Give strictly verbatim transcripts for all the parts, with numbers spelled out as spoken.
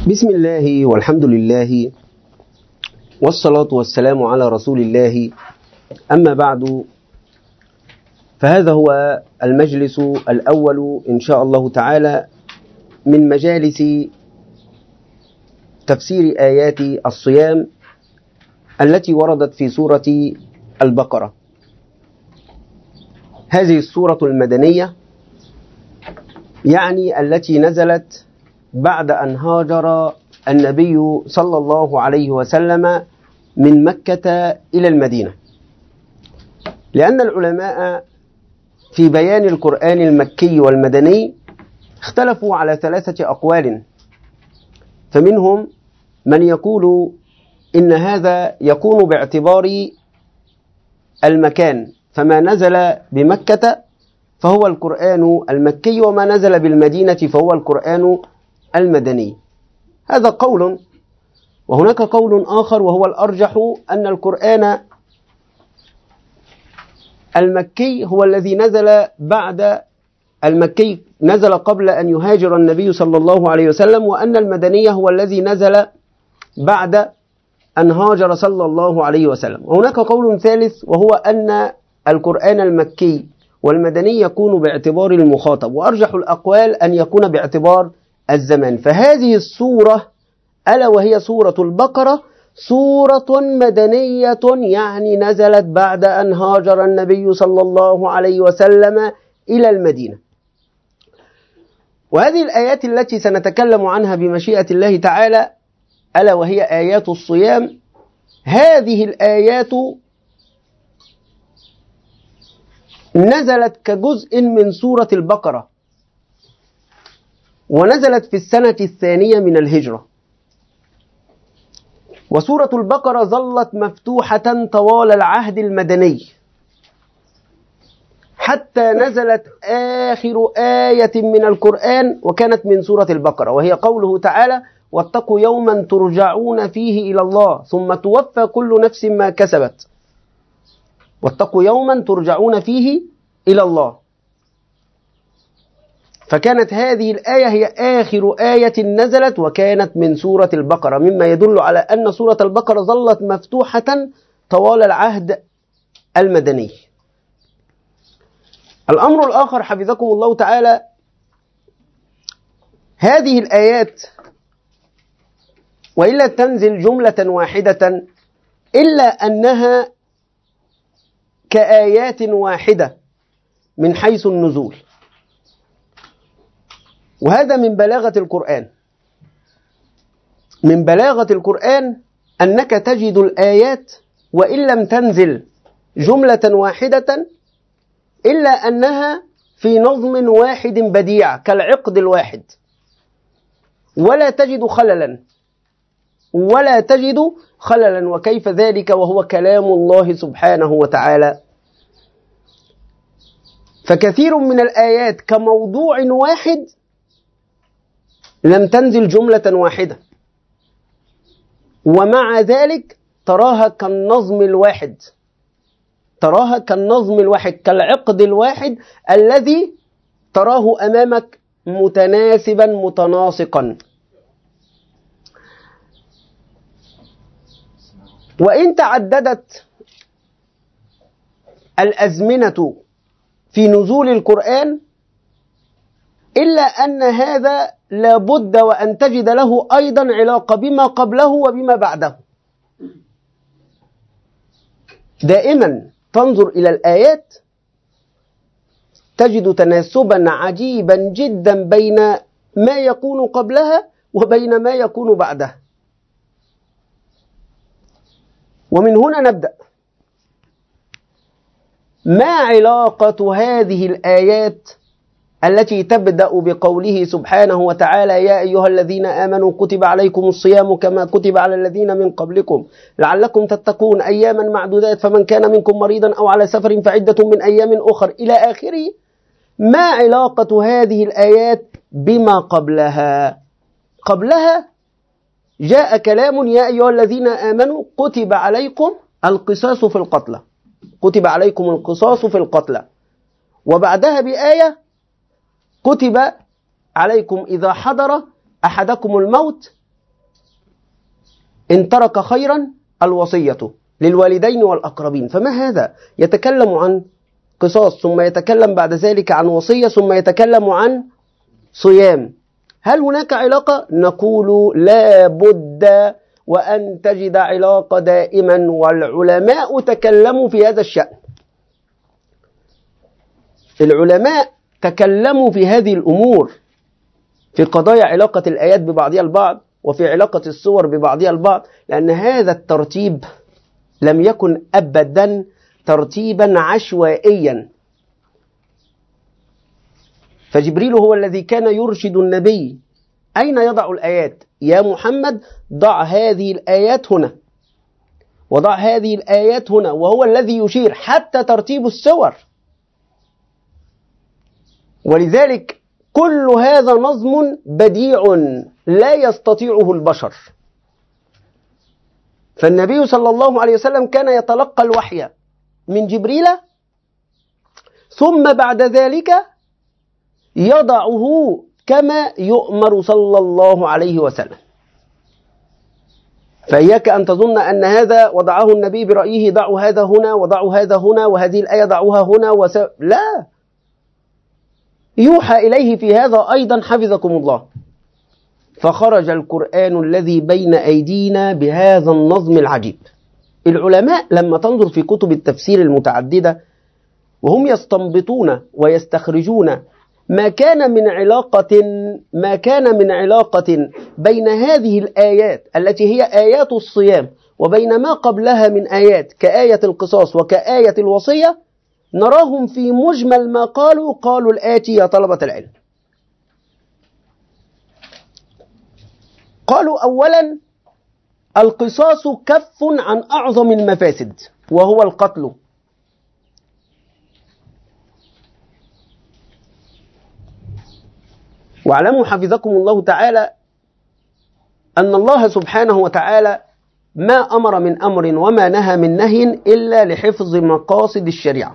بسم الله والحمد لله والصلاة والسلام على رسول الله. أما بعد، فهذا هو المجلس الأول إن شاء الله تعالى من مجالس تفسير آيات الصيام التي وردت في سورة البقرة. هذه السورة المدنية، يعني التي نزلت بعد أن هاجر النبي صلى الله عليه وسلم من مكة إلى المدينة، لأن العلماء في بيان القرآن المكي والمدني اختلفوا على ثلاثة أقوال، فمنهم من يقول إن هذا يكون باعتبار المكان، فما نزل بمكة فهو القرآن المكي، وما نزل بالمدينة فهو القرآن المدني. هذا قول، وهناك قول آخر وهو الأرجح، أن القرآن المكي هو الذي نزل بعد المكي نزل قبل أن يهاجر النبي صلى الله عليه وسلم، وأن المدني هو الذي نزل بعد أن هاجر صلى الله عليه وسلم. وهناك قول ثالث وهو أن القرآن المكي والمدني يكون باعتبار المخاطب، وأرجح الأقوال أن يكون باعتبار الزمان. فهذه السورة ألا وهي سورة البقرة سورة مدنية، يعني نزلت بعد أن هاجر النبي صلى الله عليه وسلم إلى المدينة. وهذه الآيات التي سنتكلم عنها بمشيئة الله تعالى ألا وهي آيات الصيام، هذه الآيات نزلت كجزء من سورة البقرة، ونزلت في السنة الثانية من الهجرة. وسورة البقرة ظلت مفتوحة طوال العهد المدني حتى نزلت آخر آية من القرآن، وكانت من سورة البقرة، وهي قوله تعالى: واتقوا يوما ترجعون فيه إلى الله ثم توفى كل نفس ما كسبت. واتقوا يوما ترجعون فيه إلى الله. فكانت هذه الآية هي آخر آية نزلت، وكانت من سورة البقرة، مما يدل على أن سورة البقرة ظلت مفتوحة طوال العهد المدني. الأمر الآخر حفظكم الله تعالى، هذه الآيات وإلا تنزل جملة واحدة إلا أنها كآيات واحدة من حيث النزول، وهذا من بلاغة القرآن. من بلاغة القرآن أنك تجد الآيات وإن لم تنزل جملة واحدة إلا أنها في نظم واحد بديع كالعقد الواحد، ولا تجد خللا ولا تجد خللا وكيف ذلك وهو كلام الله سبحانه وتعالى؟ فكثير من الآيات كموضوع واحد لم تنزل جملة واحدة، ومع ذلك تراها كالنظم الواحد تراها كالنظم الواحد كالعقد الواحد الذي تراه أمامك متناسبا متناسقا. وإن تعددت الأزمنة في نزول القرآن إلا أن هذا لابد وأن تجد له أيضا علاقة بما قبله وبما بعده. دائما تنظر إلى الآيات تجد تناسبا عجيبا جدا بين ما يكون قبلها وبين ما يكون بعدها. ومن هنا نبدأ. ما علاقة هذه الآيات التي تبدأ بقوله سبحانه وتعالى: يا أيها الذين آمنوا كتب عليكم الصيام كما كتب على الذين من قبلكم لعلكم تتقون أياما معدودات فمن كان منكم مريضا أو على سفر فعدة من أيام أخر إلى آخره؟ ما علاقة هذه الآيات بما قبلها؟ قبلها جاء كلام: يا أيها الذين آمنوا كتب عليكم القصاص في القتلى كتب عليكم القصاص في القتلى وبعدها بآية: كتب عليكم إذا حضر أحدكم الموت إن ترك خيرا الوصية للوالدين والأقربين. فما هذا؟ يتكلم عن قصاص، ثم يتكلم بعد ذلك عن وصية، ثم يتكلم عن صيام. هل هناك علاقة؟ نقول لا بد وأن تجد علاقة دائما، والعلماء تكلموا في هذا الشأن. العلماء تكلموا في هذه الأمور، في قضايا علاقة الآيات ببعضها البعض، وفي علاقة السور ببعضها البعض، لأن هذا الترتيب لم يكن أبدا ترتيبا عشوائيا. فجبريل هو الذي كان يرشد النبي أين يضع الآيات. يا محمد ضع هذه الآيات هنا، وضع هذه الآيات هنا، وهو الذي يشير حتى ترتيب السور. ولذلك كل هذا نظم بديع لا يستطيعه البشر. فالنبي صلى الله عليه وسلم كان يتلقى الوحي من جبريل، ثم بعد ذلك يضعه كما يؤمر صلى الله عليه وسلم. فإياك أن تظن أن هذا وضعه النبي برأيه، ضعوا هذا هنا وضعوا هذا هنا وهذه الآية ضعوها هنا وس... لا، يوحى إليه في هذا أيضا حفظكم الله. فخرج القرآن الذي بين أيدينا بهذا النظم العجيب. العلماء لما تنظر في كتب التفسير المتعددة وهم يستنبطون ويستخرجون ما كان من علاقة ما كان من علاقة بين هذه الآيات التي هي آيات الصيام وبين ما قبلها من آيات كآية القصاص وكآية الوصية، نراهم في مجمل ما قالوا قالوا الآتي يا طلبة العلم. قالوا أولا القصاص كف عن أعظم المفاسد وهو القتل. واعلموا حفظكم الله تعالى أن الله سبحانه وتعالى ما أمر من أمر وما نهى من نهي إلا لحفظ مقاصد الشريعة.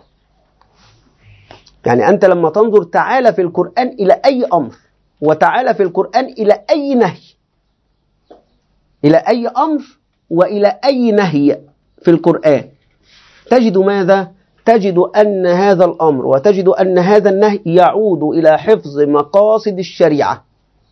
يعني أنت لما تنظر تعالى في القرآن إلى أي أمر، وتعالى في القرآن إلى أي نهي، إلى أي أمر وإلى أي نهي في القرآن، تجد ماذا؟ تجد أن هذا الأمر وتجد أن هذا النهي يعود إلى حفظ مقاصد الشريعة.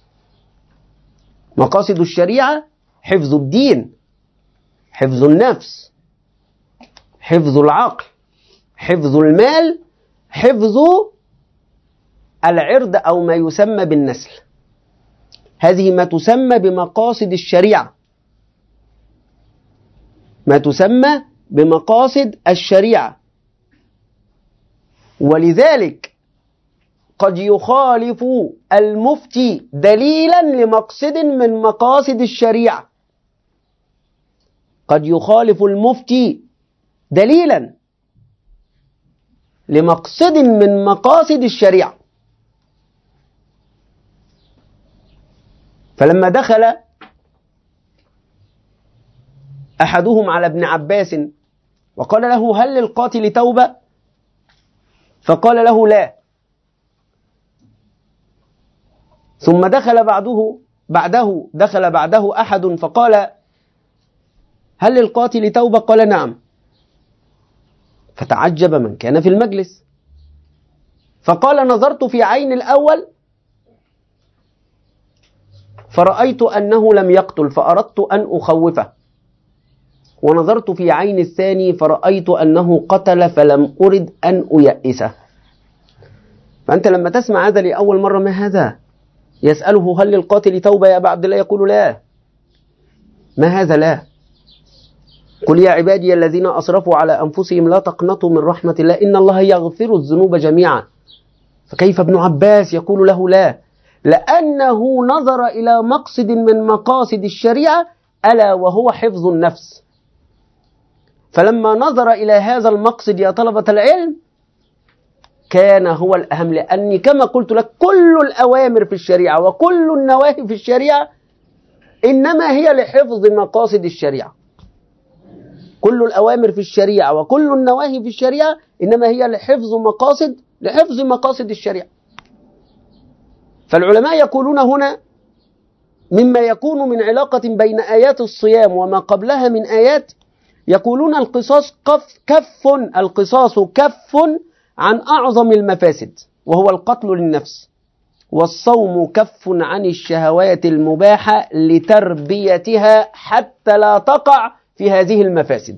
مقاصد الشريعة حفظ الدين، حفظ النفس، حفظ العقل، حفظ المال، حفظ العرض أو ما يسمى بالنسل. هذه ما تسمى بمقاصد الشريعة، ما تسمى بمقاصد الشريعة. ولذلك قد يخالف المفتي دليلا لمقصد من مقاصد الشريعة، قد يخالف المفتي دليلا لمقصد من مقاصد الشريعة. فلما دخل أحدهم على ابن عباس وقال له هل للقاتل توبة؟ فقال له لا. ثم دخل بعده بعده دخل بعده أحد فقال هل للقاتل توبة؟ قال نعم. فتعجب من كان في المجلس، فقال نظرت في عين الأول فرأيت أنه لم يقتل فأردت أن أخوفه، ونظرت في عين الثاني فرأيت أنه قتل فلم أرد أن أيئسه. فأنت لما تسمع هذا لأول مرة، ما هذا؟ يسأله هل للقاتل توبة يا أبا عبد الله؟ يقول لا. ما هذا لا؟ قل يا عبادي الذين أسرفوا على أنفسهم لا تقنطوا من رحمة الله إن الله يغفر الذنوب جميعا. فكيف ابن عباس يقول له لا؟ لأنه نظر إلى مقصد من مقاصد الشريعة ألا وهو حفظ النفس. فلما نظر إلى هذا المقصد يا طلبة العلم كان هو الأهم، لأني كما قلت لك كل الأوامر في الشريعة وكل النواهي في الشريعة إنما هي لحفظ مقاصد الشريعة. كل الأوامر في الشريعة وكل النواهي في الشريعة إنما هي لحفظ مقاصد لحفظ مقاصد الشريعة. فالعلماء يقولون هنا مما يكون من علاقة بين آيات الصيام وما قبلها من آيات، يقولون القصاص كف, كف القصاص كف عن أعظم المفاسد وهو القتل للنفس، والصوم كف عن الشهوات المباحة لتربيتها حتى لا تقع في هذه المفاسد.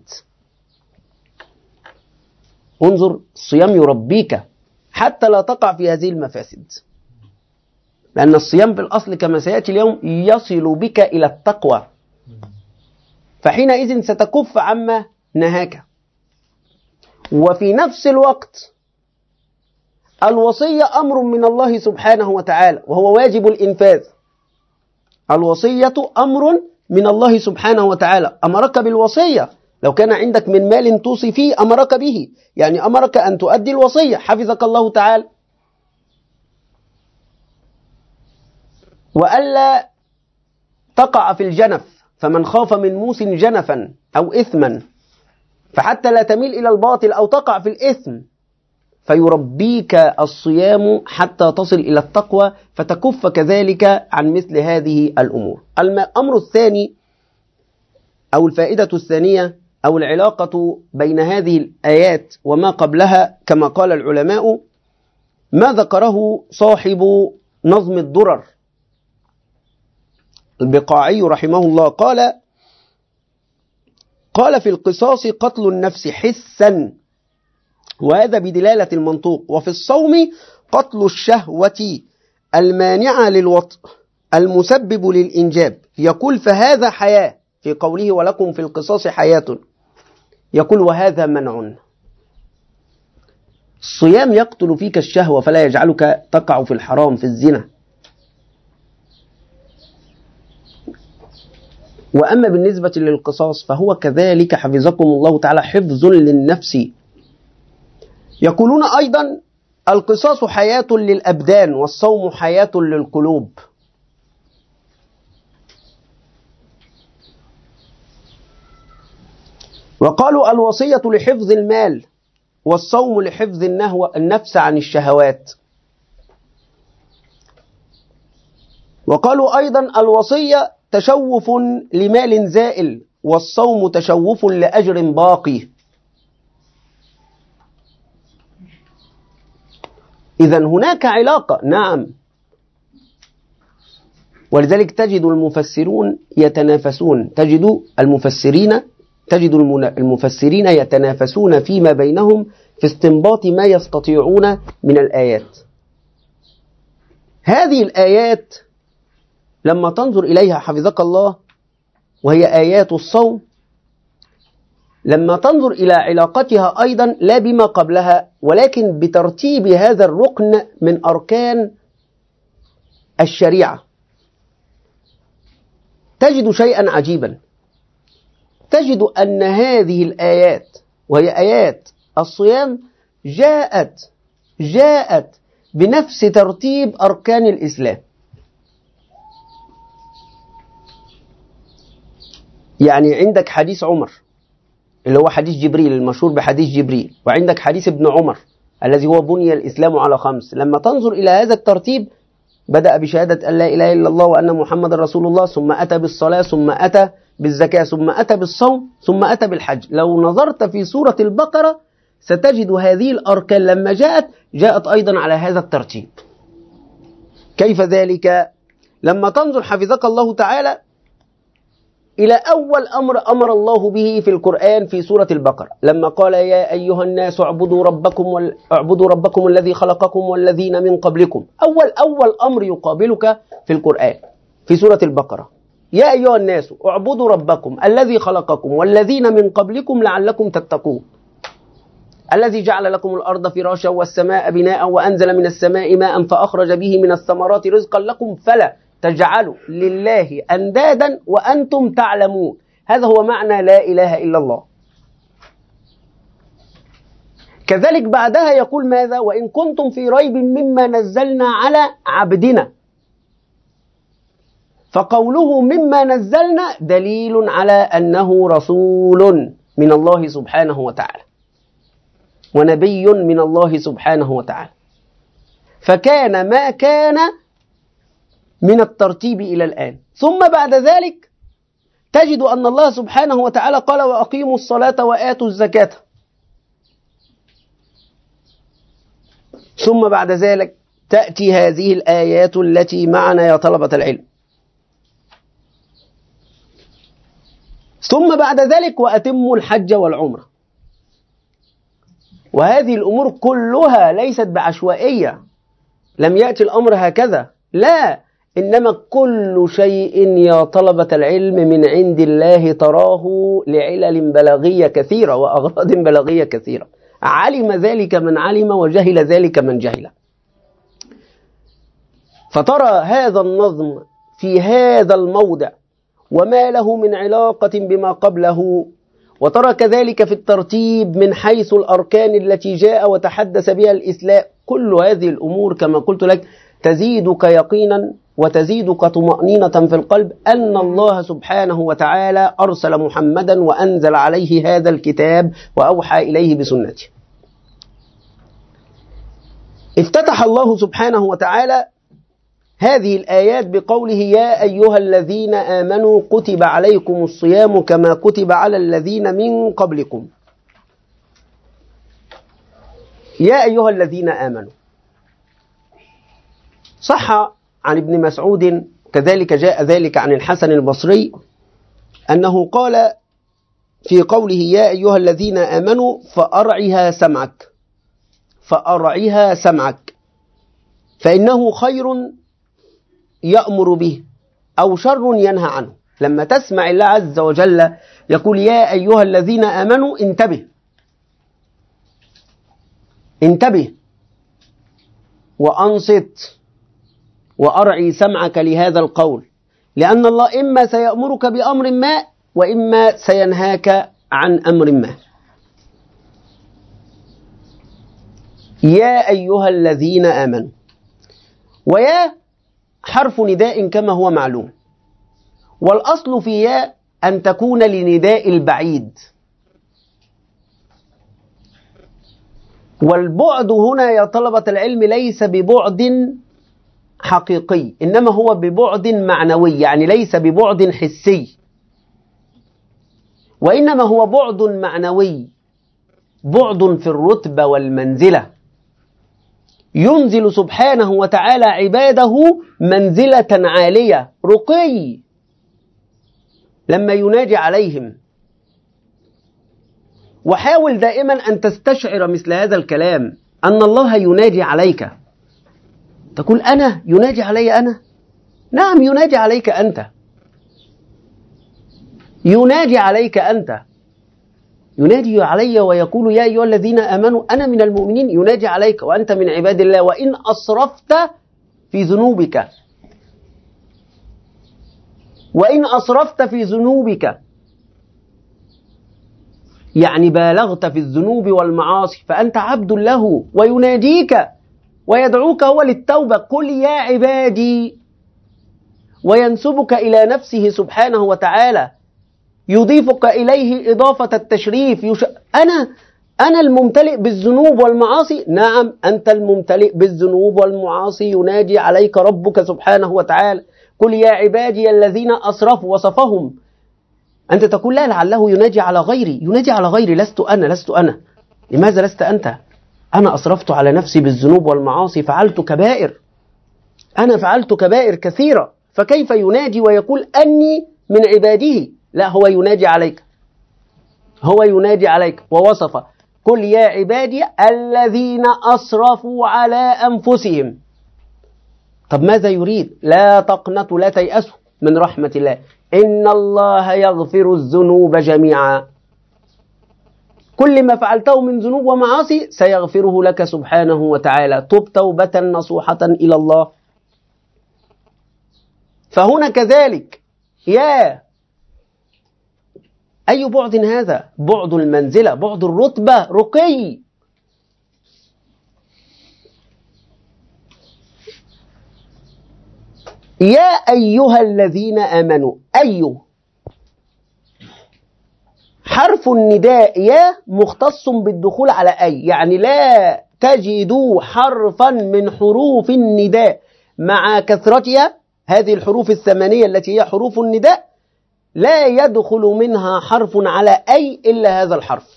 انظر، الصيام يربيك حتى لا تقع في هذه المفاسد، لأن الصيام في الأصل كما سيأتي اليوم يصل بك إلى التقوى، فحينئذ ستكف عما نهاك. وفي نفس الوقت الوصية أمر من الله سبحانه وتعالى وهو واجب الإنفاذ. الوصية أمر من الله سبحانه وتعالى، أمرك بالوصية. لو كان عندك من مال توصي فيه أمرك به، يعني أمرك أن تؤدي الوصية حفظك الله تعالى. وألا تقع في الجنف، فمن خاف من موس جنفا أو إثما، فحتى لا تميل إلى الباطل أو تقع في الإثم، فيربيك الصيام حتى تصل إلى التقوى فتكف كذلك عن مثل هذه الأمور. الأمر الثاني أو الفائدة الثانية أو العلاقة بين هذه الآيات وما قبلها كما قال العلماء، ما ذكره صاحب نظم الدرر البقاعي رحمه الله، قال قال في القصاص قتل النفس حسا، وهذا بدلالة المنطوق، وفي الصوم قتل الشهوة المانعة للوطء المسبب للإنجاب. يقول فهذا حياة في قوله ولكم في القصاص حياة، يقول وهذا منع. الصيام يقتل فيك الشهوة فلا يجعلك تقع في الحرام في الزنا. وأما بالنسبة للقصاص فهو كذلك حفظكم الله تعالى حفظ للنفس. يقولون أيضا القصاص حياة للأبدان والصوم حياة للقلوب. وقالوا الوصية لحفظ المال والصوم لحفظ النفس عن الشهوات. وقالوا أيضا الوصية تشوف لمال زائل والصوم تشوف لأجر باقي. إذن هناك علاقة، نعم. ولذلك تجد المفسرون يتنافسون، تجد المفسرين تجد المفسرين يتنافسون فيما بينهم في استنباط ما يستطيعون من الآيات. هذه الآيات لما تنظر إليها حفظك الله، وهي آيات الصوم، لما تنظر إلى علاقتها أيضا لا بما قبلها ولكن بترتيب هذا الركن من أركان الشريعة، تجد شيئا عجيبا. تجد أن هذه الآيات وهي آيات الصيام جاءت جاءت بنفس ترتيب أركان الإسلام. يعني عندك حديث عمر اللي هو حديث جبريل المشهور بحديث جبريل، وعندك حديث ابن عمر الذي هو بني الإسلام على خمس. لما تنظر إلى هذا الترتيب بدأ بشهادة أن لا إله إلا الله وأن محمد رسول الله، ثم أتى بالصلاة، ثم أتى بالزكاة، ثم أتى بالصوم، ثم أتى بالحج. لو نظرت في سورة البقرة ستجد هذه الأركان لما جاءت جاءت أيضا على هذا الترتيب. كيف ذلك؟ لما تنظر حفظك الله تعالى إلى أول أمر أمر الله به في القرآن في سورة البقرة، لما قال يا أيها الناس اعبدوا ربكم وال... اعبدوا ربكم الذي خلقكم والذين من قبلكم. أول أول أمر يقابلك في القرآن في سورة البقرة، يا أيها الناس اعبدوا ربكم الذي خلقكم والذين من قبلكم لعلكم تتقون، الذي جعل لكم الأرض فراشا والسماء بناء وأنزل من السماء ماء فأخرج به من الثمرات رزقا لكم فلا تجعلوا لله أندادا وأنتم تعلمون. هذا هو معنى لا إله إلا الله. كذلك بعدها يقول ماذا؟ وإن كنتم في ريب مما نزلنا على عبدنا. فقوله مما نزلنا دليل على أنه رسول من الله سبحانه وتعالى ونبي من الله سبحانه وتعالى. فكان ما كان من الترتيب إلى الآن. ثم بعد ذلك تجد أن الله سبحانه وتعالى قال وأقيموا الصلاة وآتوا الزكاة. ثم بعد ذلك تأتي هذه الآيات التي معنا يا طلبة العلم. ثم بعد ذلك وأتموا الحج والعمرة. وهذه الأمور كلها ليست بعشوائية، لم يأتي الأمر هكذا، لا، إنما كل شيء يا طلبة العلم من عند الله تراه لعلل بلاغية كثيرة وأغراض بلاغية كثيرة، علم ذلك من علم وجهل ذلك من جهل. فترى هذا النظم في هذا الموضع وما له من علاقة بما قبله، وترى كذلك في الترتيب من حيث الأركان التي جاء وتحدث بها الإسلام. كل هذه الأمور كما قلت لك تزيدك يقينا وتزيدك طمأنينة في القلب أن الله سبحانه وتعالى أرسل محمدا وأنزل عليه هذا الكتاب وأوحى إليه بسنته. افتتح الله سبحانه وتعالى هذه الآيات بقوله يا أيها الذين آمنوا كتب عليكم الصيام كما كتب على الذين من قبلكم. يا أيها الذين آمنوا، صح عن ابن مسعود كذلك جاء ذلك عن الحسن البصري أنه قال في قوله يا أيها الذين آمنوا فأرعها سمعك فأرعها سمعك فإنه خير يأمر به أو شر ينهى عنه. لما تسمع الله عز وجل يقول يا أيها الذين آمنوا انتبه انتبه وأنصت وأرعي سمعك لهذا القول، لأن الله إما سيأمرك بأمر ما وإما سينهاك عن أمر ما. يا أيها الذين آمنوا، ويا حرف نداء كما هو معلوم، والأصل في يا أن تكون لنداء البعيد، والبعد هنا يا طلبة العلم ليس ببعد حقيقي، إنما هو ببعد معنوي، يعني ليس ببعد حسي، وإنما هو بعد معنوي، بعد في الرتبة والمنزلة. ينزل سبحانه وتعالى عباده منزلة عالية رقي لما يناجي عليهم. وحاول دائما أن تستشعر مثل هذا الكلام، أن الله يناجي عليك. تقول أنا يناجي علي أنا؟ نعم يناجي عليك أنت، يناجي عليك أنت، يناجي علي ويقول يا أيها الذين آمنوا أنا من المؤمنين، يناجي عليك وأنت من عباد الله وإن أسرفت في ذنوبك، وإن أسرفت في ذنوبك يعني بالغت في الذنوب والمعاصي فأنت عبد له ويناديك ويدعوك هو للتوبة. قل يا عبادي، وينسبك إلى نفسه سبحانه وتعالى، يضيفك إليه إضافة التشريف. يش... أنا أنا الممتلئ بالذنوب والمعاصي، نعم أنت الممتلئ بالذنوب والمعاصي، ينادي عليك ربك سبحانه وتعالى. قل يا عبادي الذين أسرفوا، وصفهم. أنت تقول لا لعله ينادي على غيري، ينادي على غيري، لست أنا لست أنا. لماذا لست أنت؟ أنا أسرفت على نفسي بالذنوب والمعاصي، فعلت كبائر، أنا فعلت كبائر كثيرة، فكيف ينادي ويقول أني من عباده؟ لا، هو ينادي عليك، هو ينادي عليك ووصف قل يا عبادي الذين أسرفوا على أنفسهم. طب ماذا يريد؟ لا تقنطوا لا تيأسوا من رحمة الله، إن الله يغفر الذنوب جميعا. كل ما فعلته من ذنوب ومعاصي سيغفره لك سبحانه وتعالى. تب توبة نصوحة إلى الله. فهنا كذلك يا أي بعد هذا؟ بعد المنزلة، بعد الرتبة، رقي. يا أيها الذين آمنوا، أي حرف النداء يا مختص بالدخول على أي، يعني لا تجدوا حرفا من حروف النداء مع كثرتها، هذه الحروف الثمانية التي هي حروف النداء لا يدخل منها حرف على أي إلا هذا الحرف.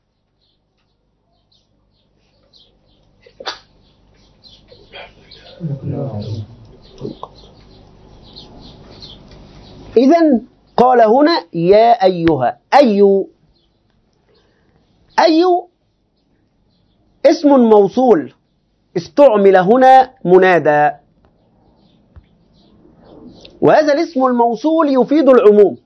إذن قال هنا يا أيها. أي أي اسم موصول استعمل هنا منادى، وهذا الاسم الموصول يفيد العموم،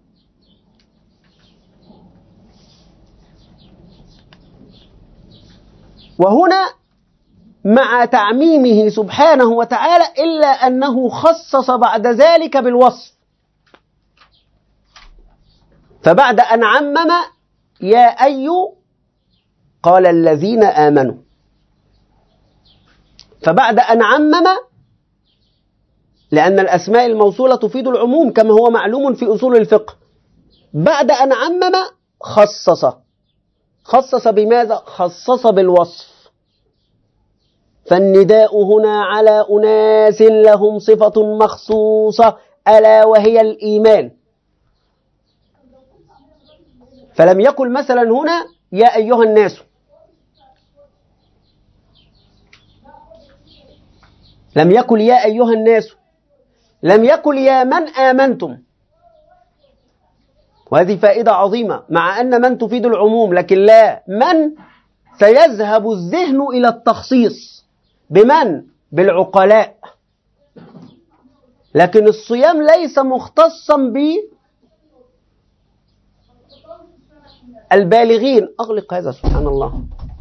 وهنا مع تعميمه سبحانه وتعالى إلا أنه خصص بعد ذلك بالوصف، فبعد أن عمم يا أي قال الذين آمنوا، فبعد أن عمم، لأن الأسماء الموصولة تفيد العموم كما هو معلوم في أصول الفقه، بعد أن عمم خصص. خصص بماذا؟ خصص بالوصف. فالنداء هنا على أناس لهم صفة مخصوصة ألا وهي الإيمان، فلم يقل مثلا هنا يا أيها الناس، لم يقل يا أيها الناس، لم يقل يا من آمنتم، وهذه فائدة عظيمة، مع أن من تفيد العموم، لكن لا، من سيذهب الذهن إلى التخصيص بمن؟ بالعقلاء، لكن الصيام ليس مختصا بالبالغين. أغلق هذا سبحان الله.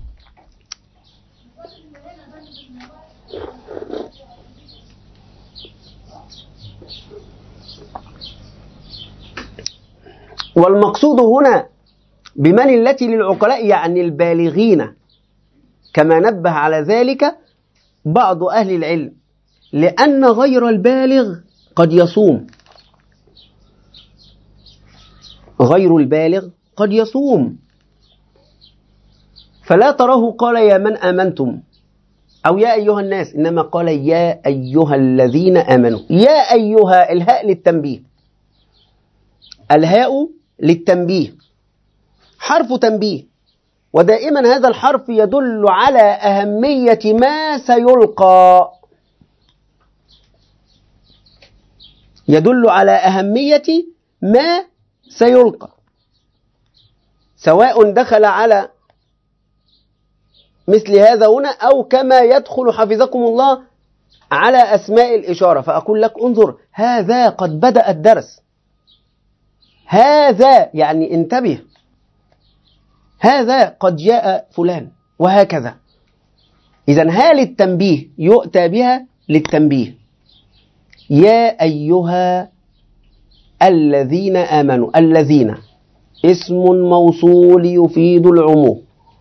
والمقصود هنا بمن التي للعقلاء يعني البالغين، كما نبه على ذلك بعض أهل العلم، لأن غير البالغ قد يصوم، غير البالغ قد يصوم، فلا تراه قال يا من آمنتم أو يا أيها الناس، إنما قال يا أيها الذين آمنوا. يا أيها، الهاء للتنبيه، الهاء للتنبيه حرف تنبيه، ودائما هذا الحرف يدل على أهمية ما سيلقى، يدل على أهمية ما سيلقى، سواء دخل على مثل هذا هنا أو كما يدخل حفظكم الله على أسماء الإشارة، فأقول لك انظر هذا قد بدأ الدرس، هذا يعني انتبه، هذا قد جاء فلان، وهكذا. إذن ها للتنبيه يؤتى بها للتنبيه. يا أيها الذين آمنوا، الذين اسم موصول يفيد العموم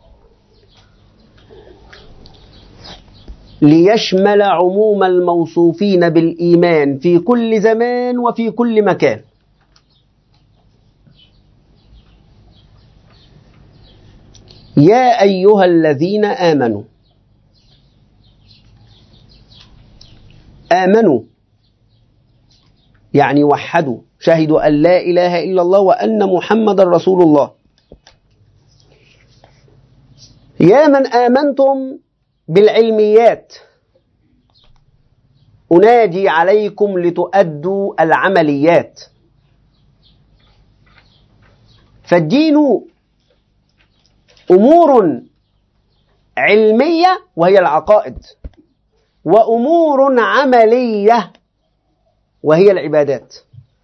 ليشمل عموم الموصوفين بالإيمان في كل زمان وفي كل مكان. يا أيها الذين آمنوا، آمنوا يعني وحدوا، شهدوا أن لا إله إلا الله وأن محمد رسول الله. يا من آمنتم بالعلميات، أنادي عليكم لتؤدوا العمليات، فالدين أمور علمية وهي العقائد، وأمور عملية وهي العبادات.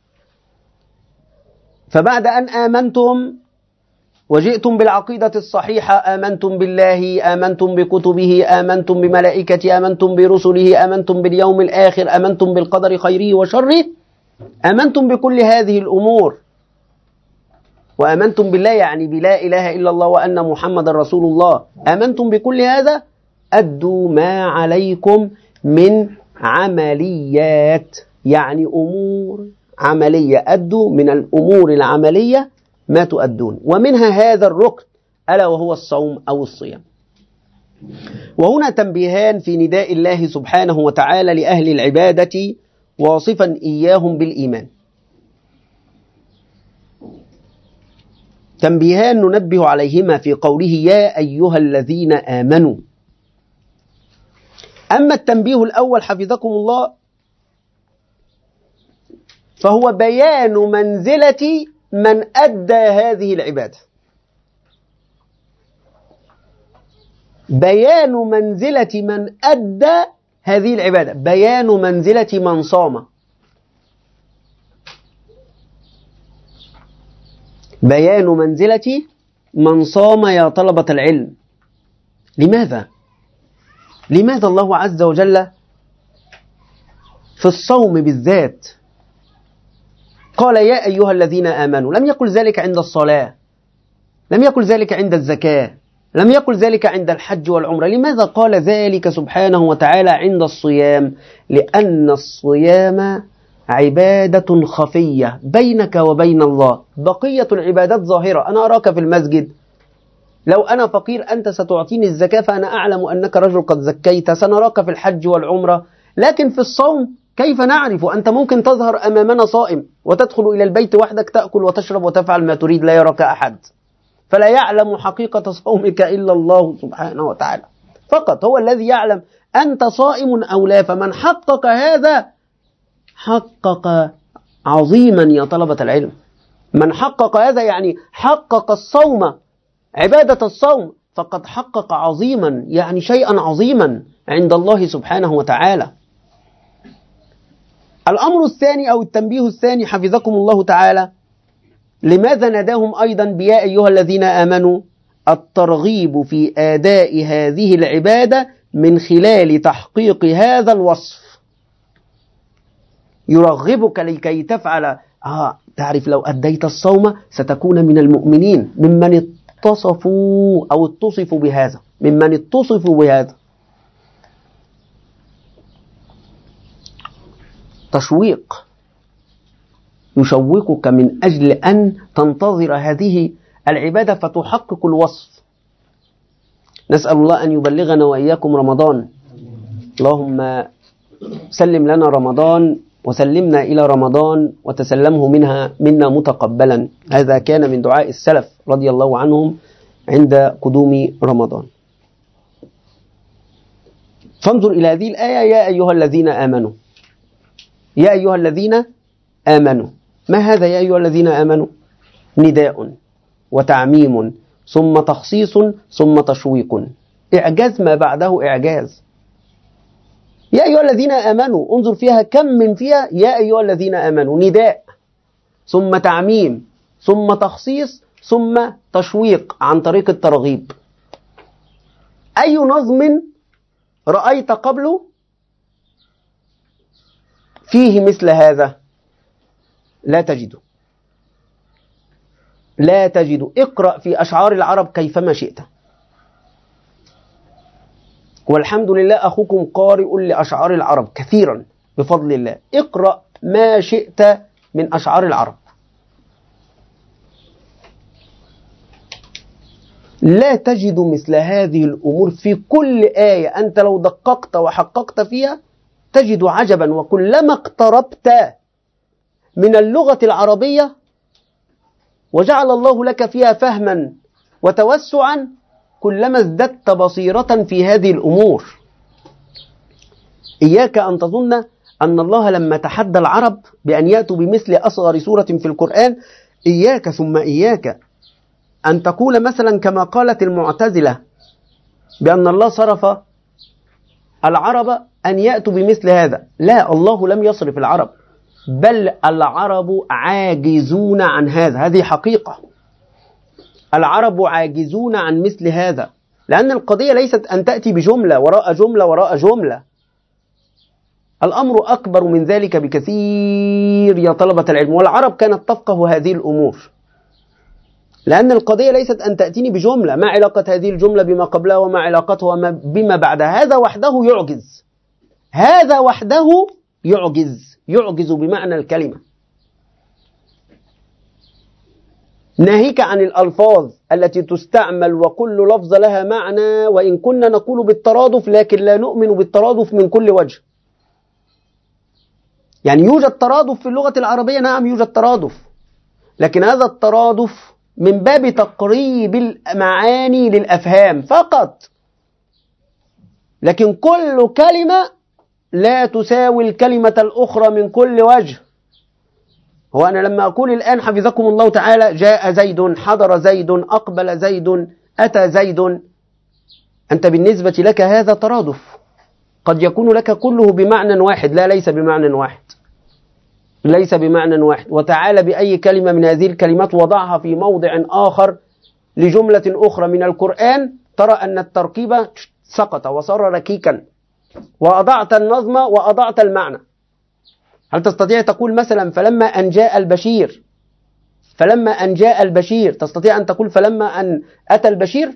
فبعد أن آمنتم وجئتم بالعقيدة الصحيحة، آمنتم بالله، آمنتم بكتبه، آمنتم بملائكته، آمنتم برسله، آمنتم باليوم الآخر، آمنتم بالقدر خيره وشره، آمنتم بكل هذه الأمور، وآمنتم بالله يعني بلا إله إلا الله وأن محمد رسول الله، آمنتم بكل هذا، أدوا ما عليكم من عمليات، يعني أمور عملية، أدوا من الأمور العملية ما تؤدون، ومنها هذا الركن ألا وهو الصوم أو الصيام. وهنا تنبيهان في نداء الله سبحانه وتعالى لأهل العبادة واصفا إياهم بالإيمان. تنبيهان ننبه عليهما في قوله يا أيها الذين آمنوا. أما التنبيه الأول حفظكم الله فهو بيان منزلة من أدى هذه العبادة، بيان منزلة من أدى هذه العبادة، بيان منزلة من صام، بيان منزلة من صام يا طلبة العلم. لماذا؟ لماذا الله عز وجل في الصوم بالذات قال يا أيها الذين آمنوا؟ لم يقل ذلك عند الصلاة، لم يقل ذلك عند الزكاة، لم يقل ذلك عند الحج والعمرة. لماذا قال ذلك سبحانه وتعالى عند الصيام؟ لأن الصيام عبادة خفية بينك وبين الله، بقية العبادات ظاهرة. أنا أراك في المسجد، لو أنا فقير أنت ستعطيني الزكاة فأنا أعلم أنك رجل قد زكيت، سنراك في الحج والعمرة. لكن في الصوم كيف نعرف؟ أنت ممكن تظهر أمامنا صائم وتدخل إلى البيت وحدك تأكل وتشرب وتفعل ما تريد، لا يراك أحد، فلا يعلم حقيقة صومك إلا الله سبحانه وتعالى فقط، هو الذي يعلم أنت صائم أو لا. فمن حقق هذا حقق عظيما يا طلبة العلم. من حقق هذا يعني حقق الصوم، عبادة الصوم، فقد حقق عظيما، يعني شيئا عظيما عند الله سبحانه وتعالى. الأمر الثاني أو التنبيه الثاني حفظكم الله تعالى، لماذا ناداهم أيضا بيا أيها الذين آمنوا؟ الترغيب في أداء هذه العبادة من خلال تحقيق هذا الوصف، يرغبك لكي تفعل. آه تعرف لو أديت الصوم ستكون من المؤمنين، ممن اتصفوا أو اتصفوا بهذا، ممن اتصفوا بهذا. تشويق، يشوقك من أجل أن تنتظر هذه العبادة فتحقق الوصف. نسأل الله أن يبلغنا وإياكم رمضان. اللهم سلم لنا رمضان وسلمنا إلى رمضان وتسلمه منها منا متقبلا. هذا كان من دعاء السلف رضي الله عنهم عند قدوم رمضان. فانظر إلى هذه الآية يا أيها الذين آمنوا، يا أيها الذين آمنوا. ما هذا يا أيها الذين آمنوا؟ نداء وتعميم ثم تخصيص ثم تشويق، إعجاز ما بعده إعجاز. يا أيها الذين آمنوا، انظر فيها كم من فيها يا أيها الذين آمنوا، نداء ثم تعميم ثم تخصيص ثم تشويق عن طريق الترغيب. أي نظم رأيت قبله فيه مثل هذا؟ لا تجده، لا تجد. اقرأ في أشعار العرب كيفما شئت، والحمد لله أخوكم قارئ لأشعار العرب كثيرا بفضل الله. اقرأ ما شئت من أشعار العرب، لا تجد مثل هذه الأمور في كل آية. أنت لو دققت وحققت فيها تجد عجبا، وكلما اقتربت من اللغة العربية وجعل الله لك فيها فهما وتوسعا كلما ازددت بصيرة في هذه الأمور. إياك أن تظن أن الله لما تحدى العرب بأن يأتوا بمثل أصغر سورة في القرآن، إياك ثم إياك أن تقول مثلا كما قالت المعتزلة بأن الله صرف العرب أن يأتوا بمثل هذا. لا، الله لم يصرف العرب، بل العرب عاجزون عن هذا، هذه حقيقة. العرب عاجزون عن مثل هذا، لأن القضية ليست أن تأتي بجملة وراء جملة وراء جملة. الأمر أكبر من ذلك بكثير يا طلبة العلم، والعرب كانت تفقه هذه الأمور. لأن القضية ليست أن تأتيني بجملة، ما علاقة هذه الجملة بما قبلها وما علاقتها بما بعدها. هذا وحده يعجز، هذا وحده يعجز، يعجز بمعنى الكلمة. ناهيك عن الألفاظ التي تستعمل وكل لفظ لها معنى، وإن كنا نقول بالترادف لكن لا نؤمن بالترادف من كل وجه. يعني يوجد ترادف في اللغة العربية، نعم يوجد ترادف، لكن هذا الترادف من باب تقريب المعاني للأفهام فقط، لكن كل كلمة لا تساوي الكلمة الأخرى من كل وجه. هو أنا لما أقول الآن حفظكم الله تعالى جاء زيد، حضر زيد، أقبل زيد، أتى زيد، أنت بالنسبة لك هذا ترادف، قد يكون لك كله بمعنى واحد، لا ليس بمعنى واحد، ليس بمعنى واحد. وتعالى بأي كلمة من هذه الكلمات وضعها في موضع آخر لجملة أخرى من القرآن، ترى أن التركيب سقط وصار ركيكا، وأضعت النظم وأضعت المعنى. هل تستطيع تقول مثلا فلما أن جاء البشير، فلما أن جاء البشير، تستطيع أن تقول فلما أن أتى البشير؟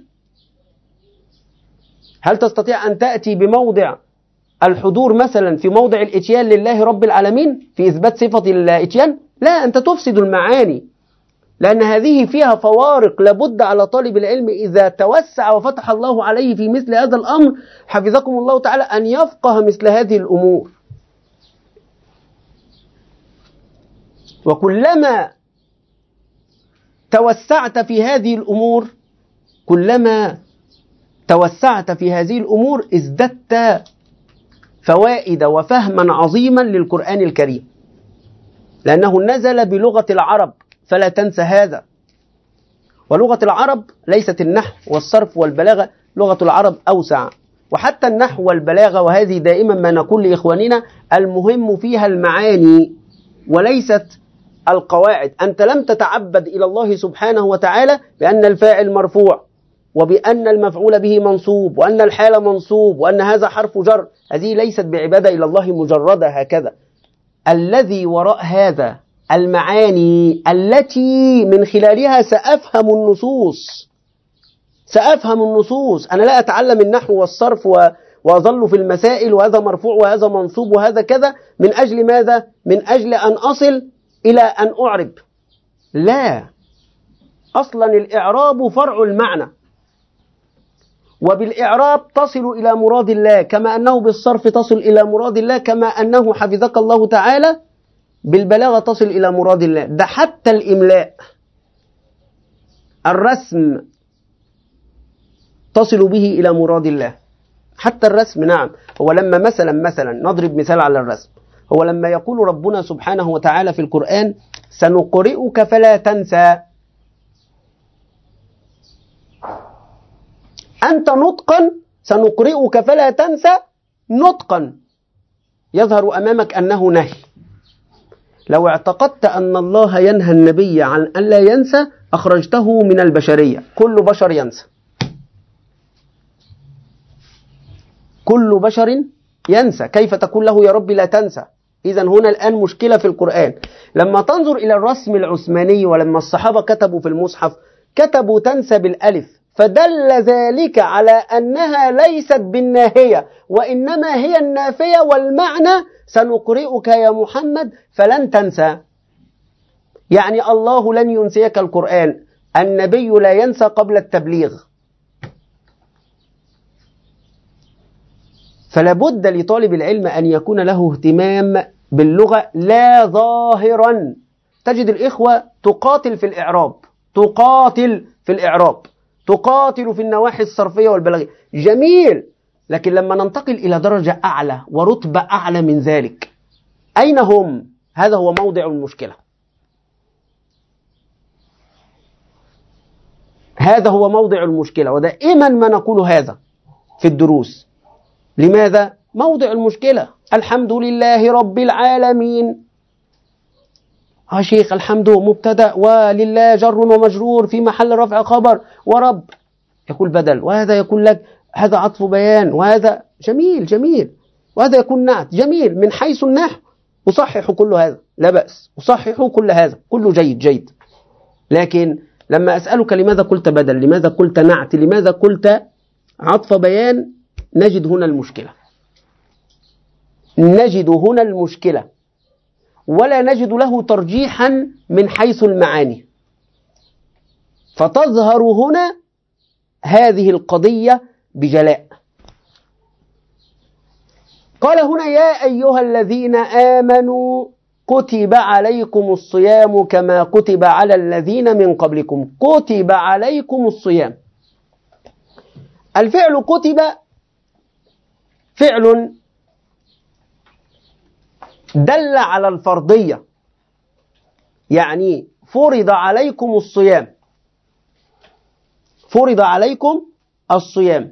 هل تستطيع أن تأتي بموضع الحضور مثلا في موضع الإتيان لله رب العالمين في إثبات صفة الإتيان؟ لا، أنت تفسد المعاني، لأن هذه فيها فوارق لابد على طالب العلم إذا توسع وفتح الله عليه في مثل هذا الأمر حفظكم الله تعالى أن يفقه مثل هذه الأمور. وكلما توسعت في هذه الأمور، كلما توسعت في هذه الأمور ازددت فوائد وفهما عظيما للقرآن الكريم، لأنه نزل بلغة العرب، فلا تنسى هذا. ولغة العرب ليست النحو والصرف والبلاغة، لغة العرب أوسع، وحتى النحو والبلاغة، وهذه دائما ما نقول لإخواننا المهم فيها المعاني وليست القواعد. أنت لم تتعبد إلى الله سبحانه وتعالى بأن الفاعل مرفوع، وبأن المفعول به منصوب، وأن الحال منصوب، وأن هذا حرف جر. هذه ليست بعبادة إلى الله مجردة هكذا. الذي وراء هذا المعاني التي من خلالها سأفهم النصوص، سأفهم النصوص. أنا لا أتعلم النحو والصرف و... وأظل في المسائل وهذا مرفوع وهذا منصوب وهذا كذا من أجل ماذا؟ من أجل أن أصل إلى أن أعرب. لا، أصلا الإعراب فرع المعنى، وبالإعراب تصل إلى مراد الله، كما أنه بالصرف تصل إلى مراد الله، كما أنه حفظك الله تعالى بالبلاغة تصل إلى مراد الله. ده حتى الإملاء، الرسم تصل به إلى مراد الله، حتى الرسم. نعم، هو لما مثلا مثلا نضرب مثال على الرسم، هو لما يقول ربنا سبحانه وتعالى في القرآن سنقرئك فلا تنسى، أنت نطقا سنقرئك فلا تنسى، نطقا يظهر أمامك أنه نهي. لو اعتقدت أن الله ينهى النبي عن أن لا ينسى أخرجته من البشرية، كل بشر ينسى، كل بشر ينسى، كيف تقول له يا رب لا تنسى؟ إذن هنا الآن مشكلة في القرآن. لما تنظر إلى الرسم العثماني ولما الصحابة كتبوا في المصحف كتبوا تنسى بالألف، فدل ذلك على أنها ليست بالناهية وإنما هي النافية، والمعنى سنقرئك يا محمد فلن تنسى، يعني الله لن ينسيك القرآن، النبي لا ينسى قبل التبليغ. فلا بد لطالب العلم أن يكون له اهتمام باللغة لا ظاهرا. تجد الإخوة تقاتل في الإعراب، تقاتل في الإعراب، تقاتل في النواحي الصرفية والبلاغية، جميل، لكن لما ننتقل إلى درجة أعلى ورتبة أعلى من ذلك أين هم؟ هذا هو موضع المشكلة، هذا هو موضع المشكلة. ودائما ما نقول هذا في الدروس. لماذا؟ موضع المشكلة. الحمد لله رب العالمين، ها شيخ الحمد مبتدأ ولله جر ومجرور في محل رفع خبر، ورب يقول بدل، وهذا يقول لك هذا عطف بيان، وهذا جميل جميل، وهذا يكون نعت جميل. من حيث النحو أصحح كل هذا، لا بأس، أصحح كل هذا، كله جيد جيد. لكن لما أسألك لماذا قلت بدل، لماذا قلت نعت، لماذا قلت عطف بيان، نجد هنا المشكلة، نجد هنا المشكلة، ولا نجد له ترجيحا من حيث المعاني. فتظهر هنا هذه القضية بجلاء. قال هنا يا أيها الذين آمنوا كتب عليكم الصيام كما كتب على الذين من قبلكم. كتب عليكم الصيام. الفعل كتب فعل دل على الفرضية، يعني فرض عليكم الصيام، فرض عليكم الصيام،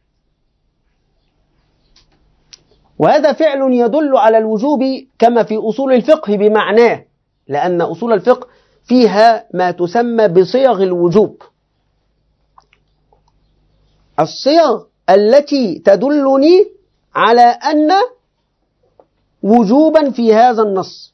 وهذا فعل يدل على الوجوب كما في أصول الفقه بمعناه، لأن أصول الفقه فيها ما تسمى بصيغ الوجوب، الصيغ التي تدلني على أن وجوبا في هذا النص.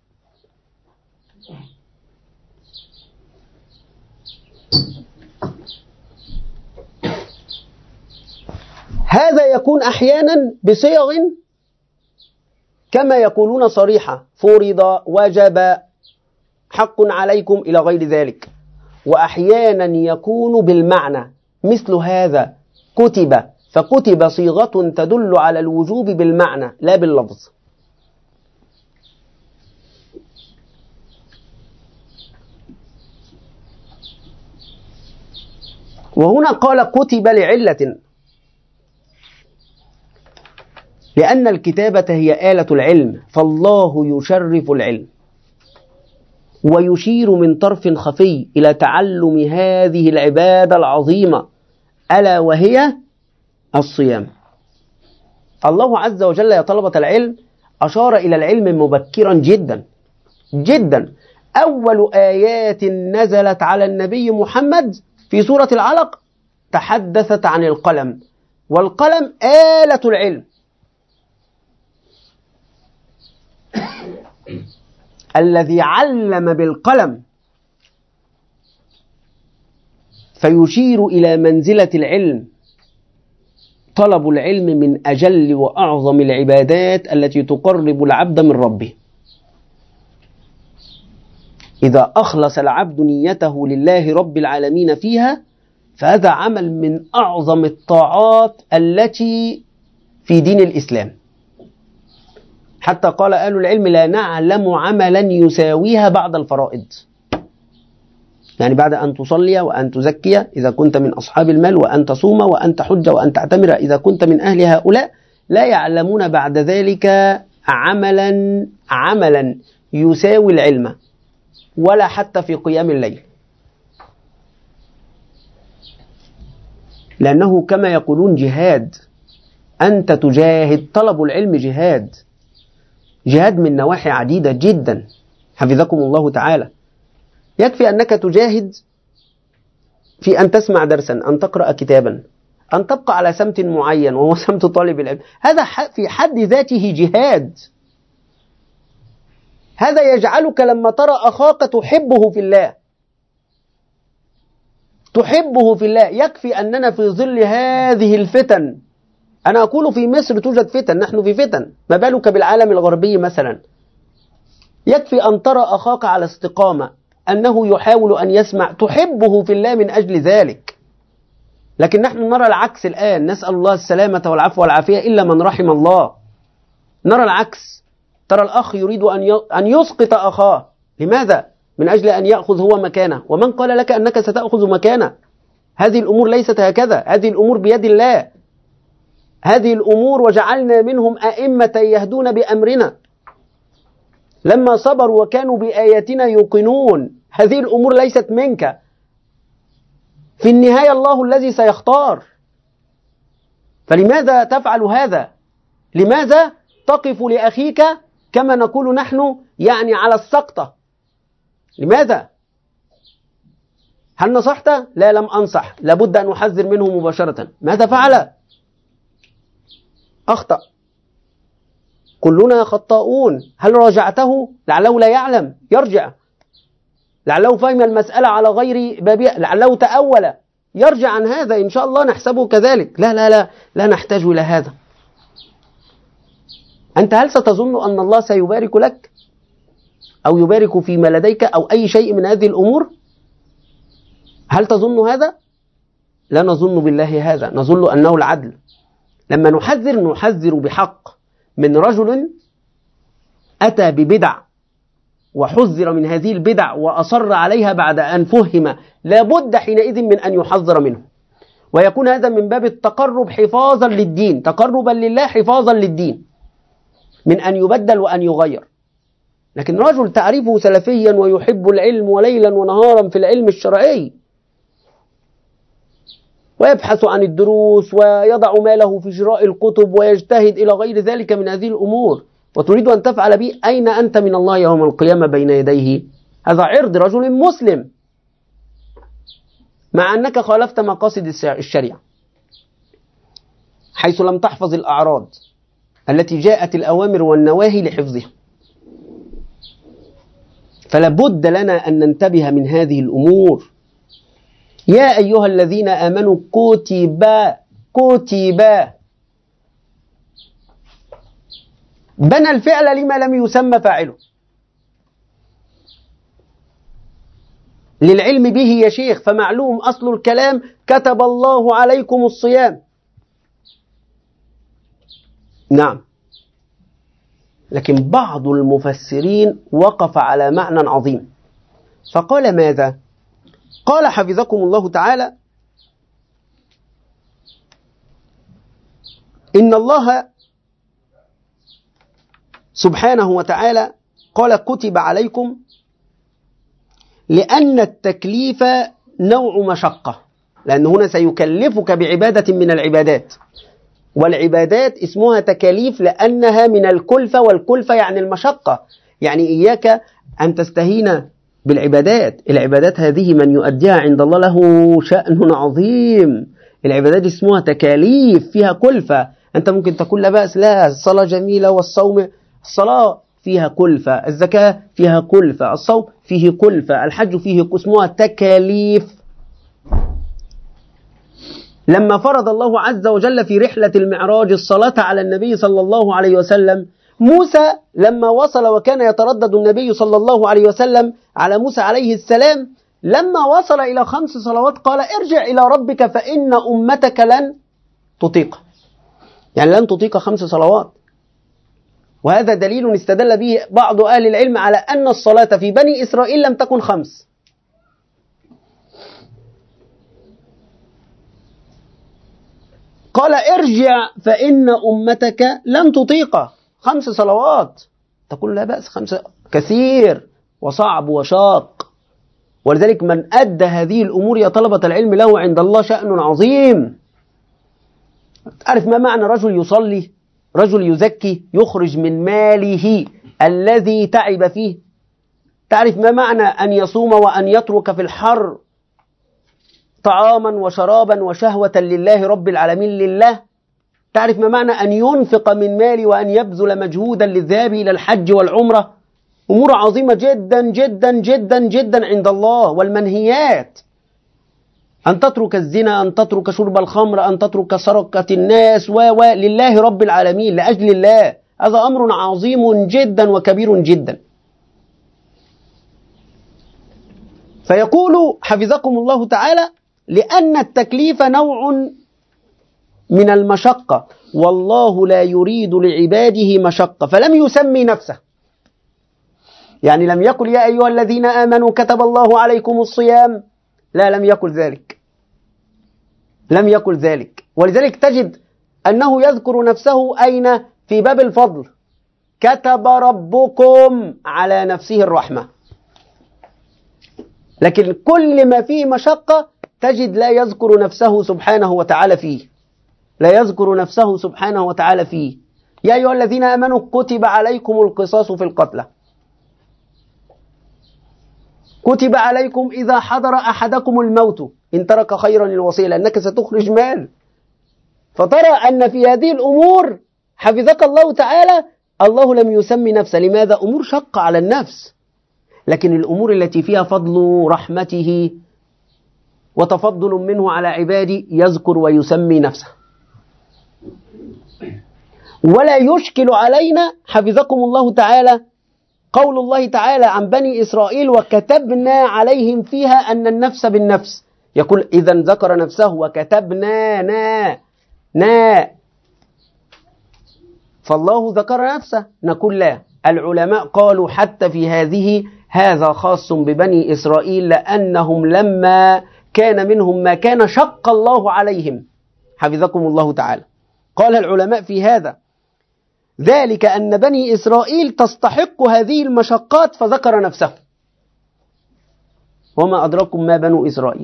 هذا يكون أحيانا بصيغ كما يقولون صريحة، فرض، وجب، حق عليكم إلى غير ذلك، وأحيانا يكون بالمعنى مثل هذا كتب، فكتب صيغة تدل على الوجوب بالمعنى لا باللفظ. وهنا قال كتب لعلة، لأن الكتابة هي آلة العلم، فالله يشرف العلم ويشير من طرف خفي إلى تعلم هذه العبادة العظيمة ألا وهي الصيام. الله عز وجل يا طلبة العلم أشار إلى العلم مبكرا جدا جدا. أول آيات نزلت على النبي محمد في سورة العلق تحدثت عن القلم، والقلم آلة العلم. الذي علم بالقلم فيشير إلى منزلة العلم. طلب العلم من أجل وأعظم العبادات التي تقرب العبد من ربه. إذا أخلص العبد نيته لله رب العالمين فيها فهذا عمل من أعظم الطاعات التي في دين الإسلام، حتى قال أهل العلم لا نعلم عملا يساويها بعد الفرائض، يعني بعد أن تصلي وأن تزكي إذا كنت من أصحاب المال، وأن تصوم وأن تحج وأن تعتمر إذا كنت من أهل هؤلاء، لا يعلمون بعد ذلك عملا عملا يساوي العلم، ولا حتى في قيام الليل، لأنه كما يقولون جهاد. أنت تجاهد، طلب العلم جهاد، جهاد من نواحي عديدة جدا حفظكم الله تعالى. يكفي أنك تجاهد في أن تسمع درسا، أن تقرأ كتابا، أن تبقى على سمت معين وهو سمت طالب العلم، هذا في حد ذاته جهاد. هذا يجعلك لما ترى أخاك تحبه في الله، تحبه في الله. يكفي أننا في ظل هذه الفتن، أنا أقول في مصر توجد فتن، نحن في فتن، ما بالك بالعالم الغربي مثلا. يكفي أن ترى أخاك على استقامة، أنه يحاول أن يسمع، تحبه في الله من أجل ذلك. لكن نحن نرى العكس الآن، نسأل الله السلامة والعفو والعافية إلا من رحم الله. نرى العكس، ترى الأخ يريد أن يسقط أخاه، لماذا؟ من أجل أن يأخذ هو مكانه. ومن قال لك أنك ستأخذ مكانه؟ هذه الأمور ليست هكذا، هذه الأمور بيد الله. هذه الأمور وجعلنا منهم أئمة يهدون بأمرنا لما صبروا وكانوا بآياتنا يوقنون. هذه الأمور ليست منك، في النهاية الله الذي سيختار. فلماذا تفعل هذا؟ لماذا تقف لأخيك كما نقول نحن يعني على السقطة؟ لماذا؟ هل نصحت؟ لا، لم أنصح، لابد أن أحذر منه مباشرة. ماذا فعل؟ أخطأ، كلنا خطاؤون. هل راجعته؟ لعله لا يعلم، يرجع. لعله فهم المسألة على غير بابها، لعله تأول، يرجع عن هذا، إن شاء الله نحسبه كذلك. لا لا لا لا نحتاج إلى هذا. أنت هل ستظن أن الله سيبارك لك أو يبارك فيما لديك أو أي شيء من هذه الأمور؟ هل تظن هذا؟ لا نظن بالله هذا، نظن أنه العدل. لما نحذر نحذر بحق، من رجل أتى ببدع وحذر من هذه البدع وأصر عليها بعد أن فهم، لابد حينئذ من أن يحذر منه، ويكون هذا من باب التقرب حفاظا للدين، تقربا لله حفاظا للدين، من أن يبدل وأن يغير. لكن رجل تعرفه سلفيا ويحب العلم وليلا ونهارا في العلم الشرعي، ويبحث عن الدروس ويضع ماله في شراء الكتب ويجتهد إلى غير ذلك من هذه الأمور، وتريد أن تفعل به، أين أنت من الله يوم القيامة بين يديه؟ هذا عرض رجل مسلم، مع أنك خالفت مقاصد الشريعة، حيث لم تحفظ الأعراض التي جاءت الأوامر والنواهي لحفظها. فلا بد لنا أن ننتبه من هذه الأمور. يا أيها الذين آمنوا كتب كتب، بنى الفعل لما لم يسمى فاعله، للعلم به يا شيخ، فمعلوم أصل الكلام كتب الله عليكم الصيام. نعم، لكن بعض المفسرين وقف على معنى عظيم فقال ماذا؟ قال حفظكم الله تعالى: إن الله سبحانه وتعالى قال كتب عليكم لأن التكليف نوع مشقة، لأن هنا سيكلفك بعبادة من العبادات، والعبادات اسمها تكاليف لأنها من الكلفة، والكلفة يعني المشقة، يعني إياك أن تستهين بالعبادات. العبادات هذه من يؤديها عند الله له شأن عظيم. العبادات اسمها تكاليف فيها كلفة. أنت ممكن تقول لا بأس، لا، الصلاة جميلة، والصوم، الصلاة فيها كلفة، الزكاة فيها كلفة، الصوم فيه كلفة، الحج فيه، اسمها تكاليف. لما فرض الله عز وجل في رحلة المعراج الصلاة على النبي صلى الله عليه وسلم، موسى لما وصل وكان يتردد النبي صلى الله عليه وسلم على موسى عليه السلام، لما وصل إلى خمس صلوات قال: ارجع إلى ربك فإن أمتك لن تطيق، يعني لن تطيق خمس صلوات. وهذا دليل استدل به بعض أهل العلم على أن الصلاة في بني إسرائيل لم تكن خمس. قال: ارجع فإن أمتك لن تطيق خمس صلوات. تقول لا بأس، خمسة كثير وصعب وشاق، ولذلك من أدى هذه الأمور يا طلبة العلم له عند الله شأن عظيم. تعرف ما معنى رجل يصلي، رجل يزكي، يخرج من ماله الذي تعب فيه؟ تعرف ما معنى أن يصوم وأن يترك في الحر طعاما وشرابا وشهوة لله رب العالمين لله؟ تعرف ما معنى أن ينفق من ماله وأن يبذل مجهودا للذهاب إلى الحج والعمرة؟ أمور عظيمة جدا جدا جدا جدا عند الله. والمنهيات، أن تترك الزنا، أن تترك شرب الخمر، أن تترك سرقة الناس، و لله رب العالمين، لأجل الله، هذا أمر عظيم جدا وكبير جدا. فيقول حفظكم الله تعالى: لأن التكليف نوع من المشقة، والله لا يريد لعباده مشقة، فلم يسمي نفسه. يعني لم يقل يا أيها الذين آمنوا كتب الله عليكم الصيام، لا، لم يقل ذلك، لم يقل ذلك. ولذلك تجد أنه يذكر نفسه أين؟ في باب الفضل: كتب ربكم على نفسه الرحمة. لكن كل ما فيه مشقة تجد لا يذكر نفسه سبحانه وتعالى فيه، لا يذكر نفسه سبحانه وتعالى فيه. يا أيها الذين آمنوا كتب عليكم القصاص في القتلى، كتب عليكم إذا حضر أحدكم الموت إن ترك خيرا الوصية، لأنك ستخرج مال. فترى أن في هذه الأمور حفظك الله تعالى الله لم يسمي نفسه. لماذا؟ أمور شقة على النفس. لكن الأمور التي فيها فضل رحمته وتفضل منه على عباده يذكر ويسمي نفسه. ولا يشكل علينا حفظكم الله تعالى قول الله تعالى عن بني إسرائيل: وكتبنا عليهم فيها أن النفس بالنفس. يقول إذا ذكر نفسه وكتبنا نا نا فالله ذكر نفسه؟ نقول لا، العلماء قالوا حتى في هذه هذا خاص ببني إسرائيل، لأنهم لما كان منهم ما كان شق الله عليهم حفظكم الله تعالى. قال العلماء في هذا ذلك أن بني إسرائيل تستحق هذه المشقات فذكر نفسه. وما أدراكم ما بنو إسرائيل.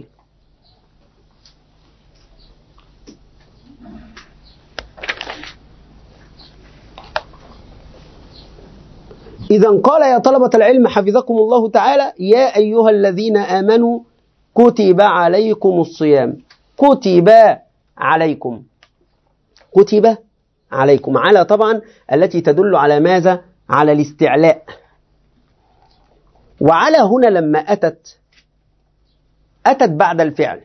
إذن قال يا طلبة العلم حفظكم الله تعالى: يا أيها الذين آمنوا كتب عليكم الصيام. كتب عليكم، كتب عليكم، على طبعا التي تدل على ماذا؟ على الاستعلاء. وعلى هنا لما أتت أتت بعد الفعل،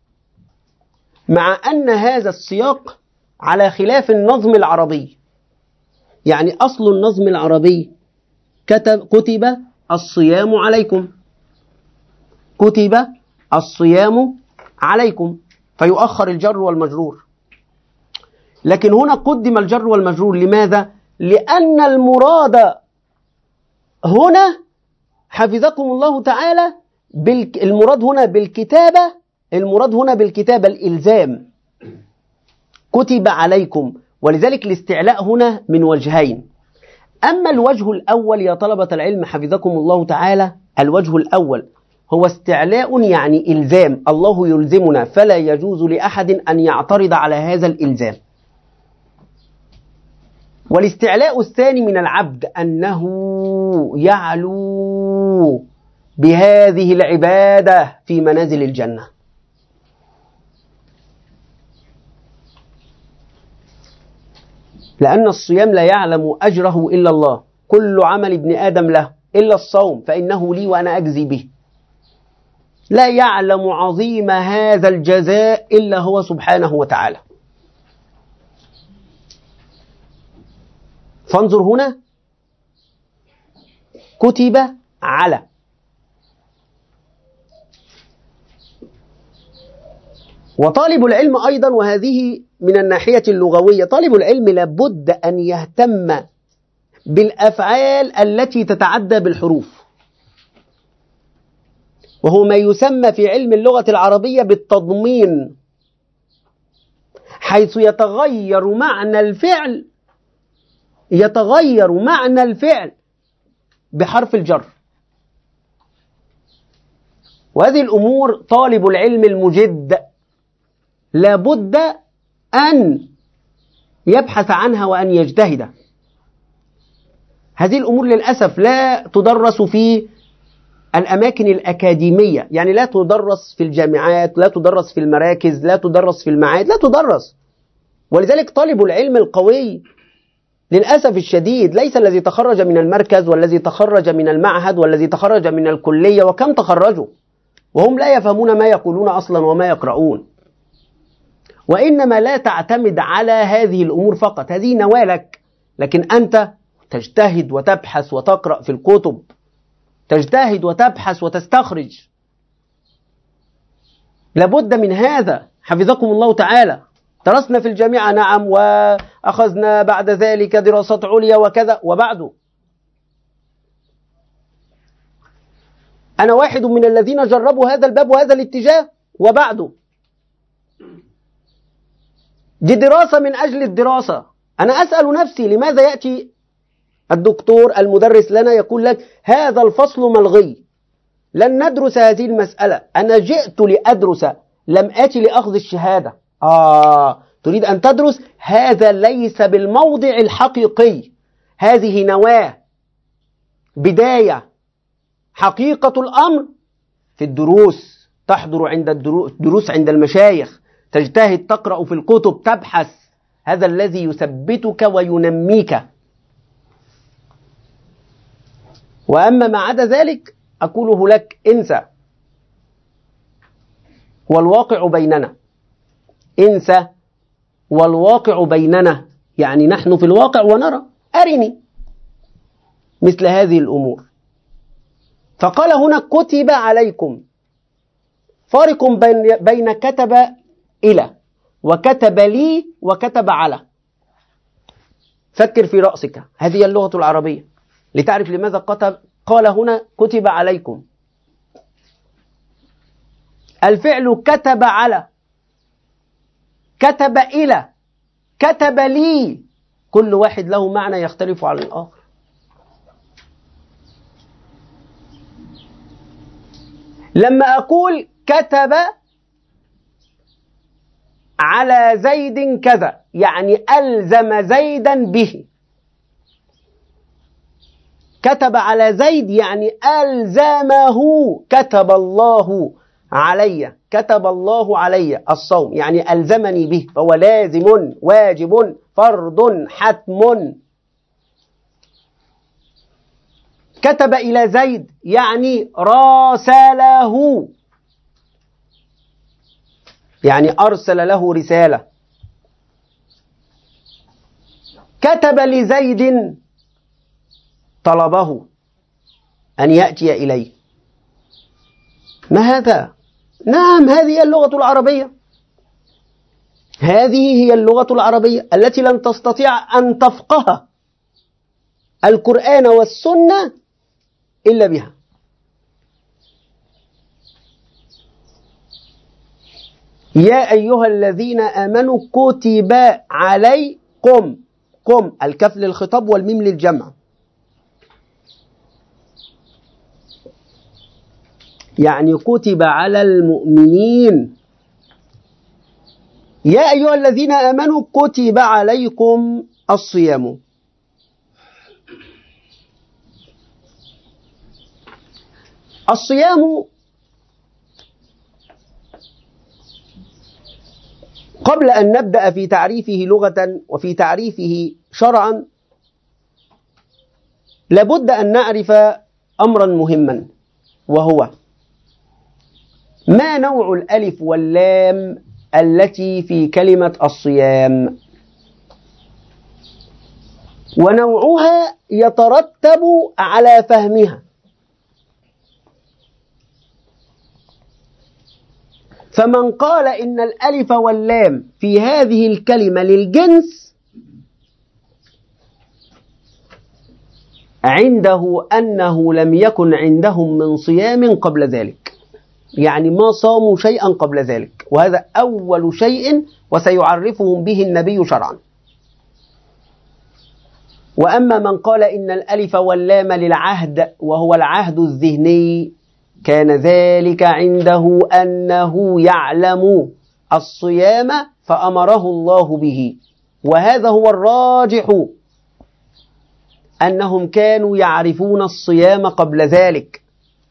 مع أن هذا السياق على خلاف النظم العربي. يعني أصل النظم العربي كتب كتب الصيام عليكم، كتب الصيام عليكم، فيؤخر الجر والمجرور. لكن هنا قدم الجر والمجرور، لماذا؟ لأن المراد هنا حفظكم الله تعالى بالك المراد هنا بالكتابة، المراد هنا بالكتابة الإلزام، كتب عليكم. ولذلك الاستعلاء هنا من وجهين. أما الوجه الأول يا طلبة العلم حفظكم الله تعالى، الوجه الأول هو استعلاء يعني إلزام، الله يلزمنا فلا يجوز لأحد أن يعترض على هذا الإلزام. والاستعلاء الثاني من العبد أنه يعلو بهذه العبادة في منازل الجنة. لأن الصيام لا يعلم أجره إلا الله، كل عمل ابن آدم له إلا الصوم فإنه لي وأنا أجزي به. لا يعلم عظيم هذا الجزاء إلا هو سبحانه وتعالى. فانظر هنا كتب على، وطالب العلم أيضا، وهذه من الناحية اللغوية، طالب العلم لابد أن يهتم بالأفعال التي تتعدى بالحروف، وهو ما يسمى في علم اللغة العربية بالتضمين، حيث يتغير معنى الفعل يتغير معنى الفعل بحرف الجر. وهذه الأمور طالب العلم المجد لابد أن يبحث عنها وأن يجتهد. هذه الأمور للأسف لا تدرس في الأماكن الأكاديمية، يعني لا تدرس في الجامعات، لا تدرس في المراكز، لا تدرس في المعاهد، لا تدرس. ولذلك طالب العلم القوي للأسف الشديد ليس الذي تخرج من المركز والذي تخرج من المعهد والذي تخرج من الكلية، وكم تخرجوا وهم لا يفهمون ما يقولون أصلا وما يقرؤون. وإنما لا تعتمد على هذه الأمور فقط، هذه نوالك، لكن أنت تجتهد وتبحث وتقرأ في الكتب، تجتهد وتبحث وتستخرج. لابد من هذا حفظكم الله تعالى. درسنا في الجامعة نعم، وأخذنا بعد ذلك دراسات عليا وكذا، وبعده أنا واحد من الذين جربوا هذا الباب وهذا الاتجاه، وبعده دي دراسة من أجل الدراسة. أنا أسأل نفسي لماذا يأتي الدكتور المدرس لنا يقول لك هذا الفصل ملغي، لن ندرس هذه المسألة، أنا جئت لأدرس لم آتي لأخذ الشهادة. آه تريد أن تدرس؟ هذا ليس بالموضع الحقيقي، هذه نواة، بداية. حقيقة الأمر في الدروس، تحضر عند الدروس عند المشايخ، تجتهد، تقرأ في الكتب، تبحث، هذا الذي يثبتك وينميك. وأما ما عدا ذلك أقوله لك انسى، والواقع بيننا، انسى والواقع بيننا، يعني نحن في الواقع ونرى، أرني مثل هذه الأمور. فقال هنا كتب عليكم، فارق بين, بين كتب إلى وكتب لي وكتب على. فكر في رأسك، هذه اللغة العربية، لتعرف لماذا كتب قال هنا كتب عليكم. الفعل كتب على، كتب إلى، كتب لي، كل واحد له معنى يختلف عن الآخر. لما أقول كتب على زيد كذا، يعني ألزم زيدا به. كتب على زيد يعني ألزمه، كتب الله علي، كتب الله علي الصوم يعني ألزمني به، فهو لازم واجب فرض حتم. كتب إلى زيد يعني راسله، يعني أرسل له رسالة. كتب لزيد طلبه أن يأتي إليه. ما هذا؟ نعم، هذه اللغة العربية، هذه هي اللغة العربية التي لن تستطيع أن تفقه القرآن والسنة إلا بها. يا أيها الذين آمنوا كتب عليكم، قم الكاف للخطاب والميم للجمع، يعني كتب على المؤمنين. يا أيها الذين آمنوا كتب عليكم الصيام. الصيام قبل أن نبدأ في تعريفه لغة وفي تعريفه شرعا لابد أن نعرف أمرا مهما، وهو ما نوع الألف واللام التي في كلمة الصيام، ونوعها يترتب على فهمها. فمن قال إن الألف واللام في هذه الكلمة للجنس عنده أنه لم يكن عندهم من صيام قبل ذلك، يعني ما صاموا شيئا قبل ذلك، وهذا أول شيء وسيعرفهم به النبي شرعا. وأما من قال إن الألف واللام للعهد وهو العهد الذهني كان ذلك عنده أنه يعلم الصيام فأمره الله به، وهذا هو الراجح، أنهم كانوا يعرفون الصيام قبل ذلك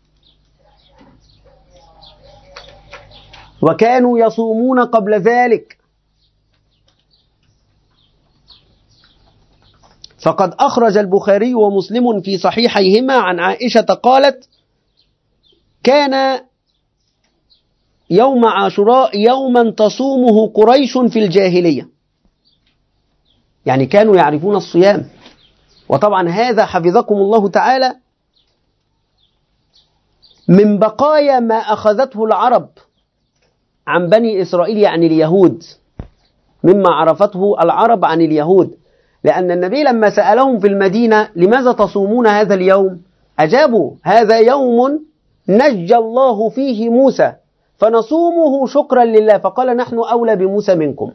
وكانوا يصومون قبل ذلك. فقد أخرج البخاري ومسلم في صحيحيهما عن عائشة قالت: كان يوم عاشوراء يوما تصومه قريش في الجاهلية، يعني كانوا يعرفون الصيام. وطبعا هذا حفظكم الله تعالى من بقايا ما أخذته العرب عن بني إسرائيل، يعني اليهود، مما عرفته العرب عن اليهود، لأن النبي لما سألهم في المدينة لماذا تصومون هذا اليوم، أجابوا: هذا يوم نجى الله فيه موسى فنصومه شكرا لله، فقال: نحن أولى بموسى منكم.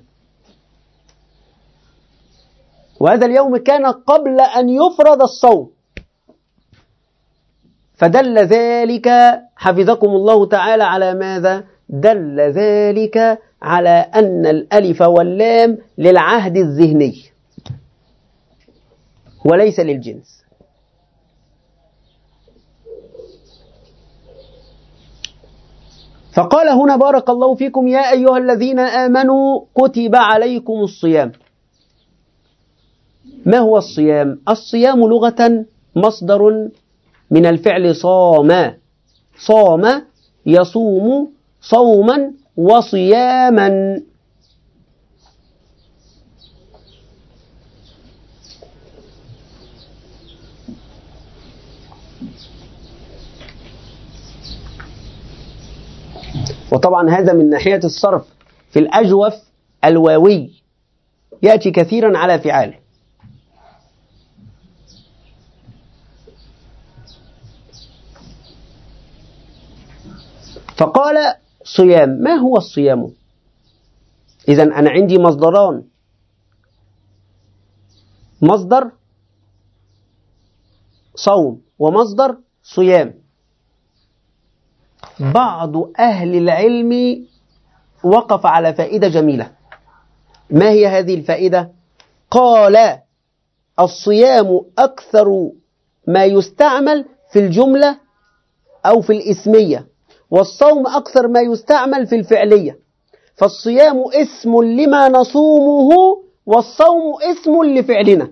وهذا اليوم كان قبل أن يفرض الصوم، فدل ذلك حفظكم الله تعالى على ماذا؟ دل ذلك على أن الألف واللام للعهد الذهني وليس للجنس. فقال هنا: بارك الله فيكم يا أيها الذين آمنوا كتب عليكم الصيام. ما هو الصيام؟ الصيام لغة مصدر من الفعل صام، صام يصوم صوما وصياما. وطبعا هذا من ناحية الصرف في الأجوف الواوي يأتي كثيرا على فعال، فقال صيام. ما هو الصيام؟ إذن أنا عندي مصدران، مصدر صوم ومصدر صيام. بعض أهل العلم وقف على فائدة جميلة. ما هي هذه الفائدة؟ قال الصيام أكثر ما يستعمل في الجملة أو في الإسمية، والصوم أكثر ما يستعمل في الفعلية، فالصيام اسم لما نصومه والصوم اسم لفعلنا.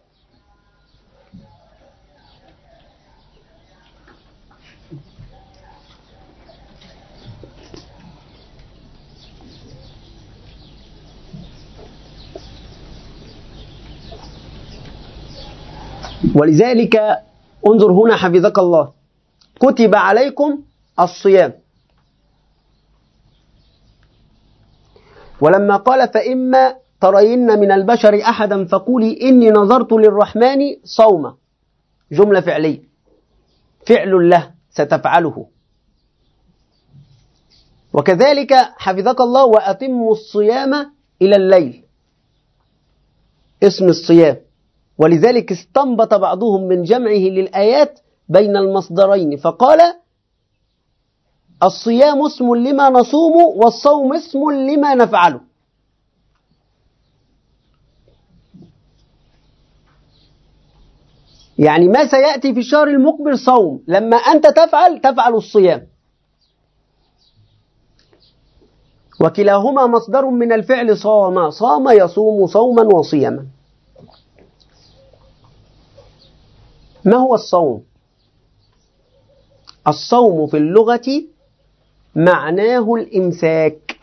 ولذلك انظر هنا حفظك الله، كتب عليكم الصيام، ولما قال فإما ترين من البشر أحدا فقولي إني نظرت للرحمن صوما، جملة فعلية، فعل له ستفعله. وكذلك حفظك الله وأتموا الصيام إلى الليل، اسم الصيام. ولذلك استنبط بعضهم من جمعه للآيات بين المصدرين فقال الصيام اسم لما نصوم والصوم اسم لما نفعله. يعني ما سيأتي في الشهر المقبل صوم، لما أنت تفعل تفعل الصيام، وكلاهما مصدر من الفعل صام، صام يصوم صوما وصياما. ما هو الصوم؟ الصوم في اللغة معناه الإمساك.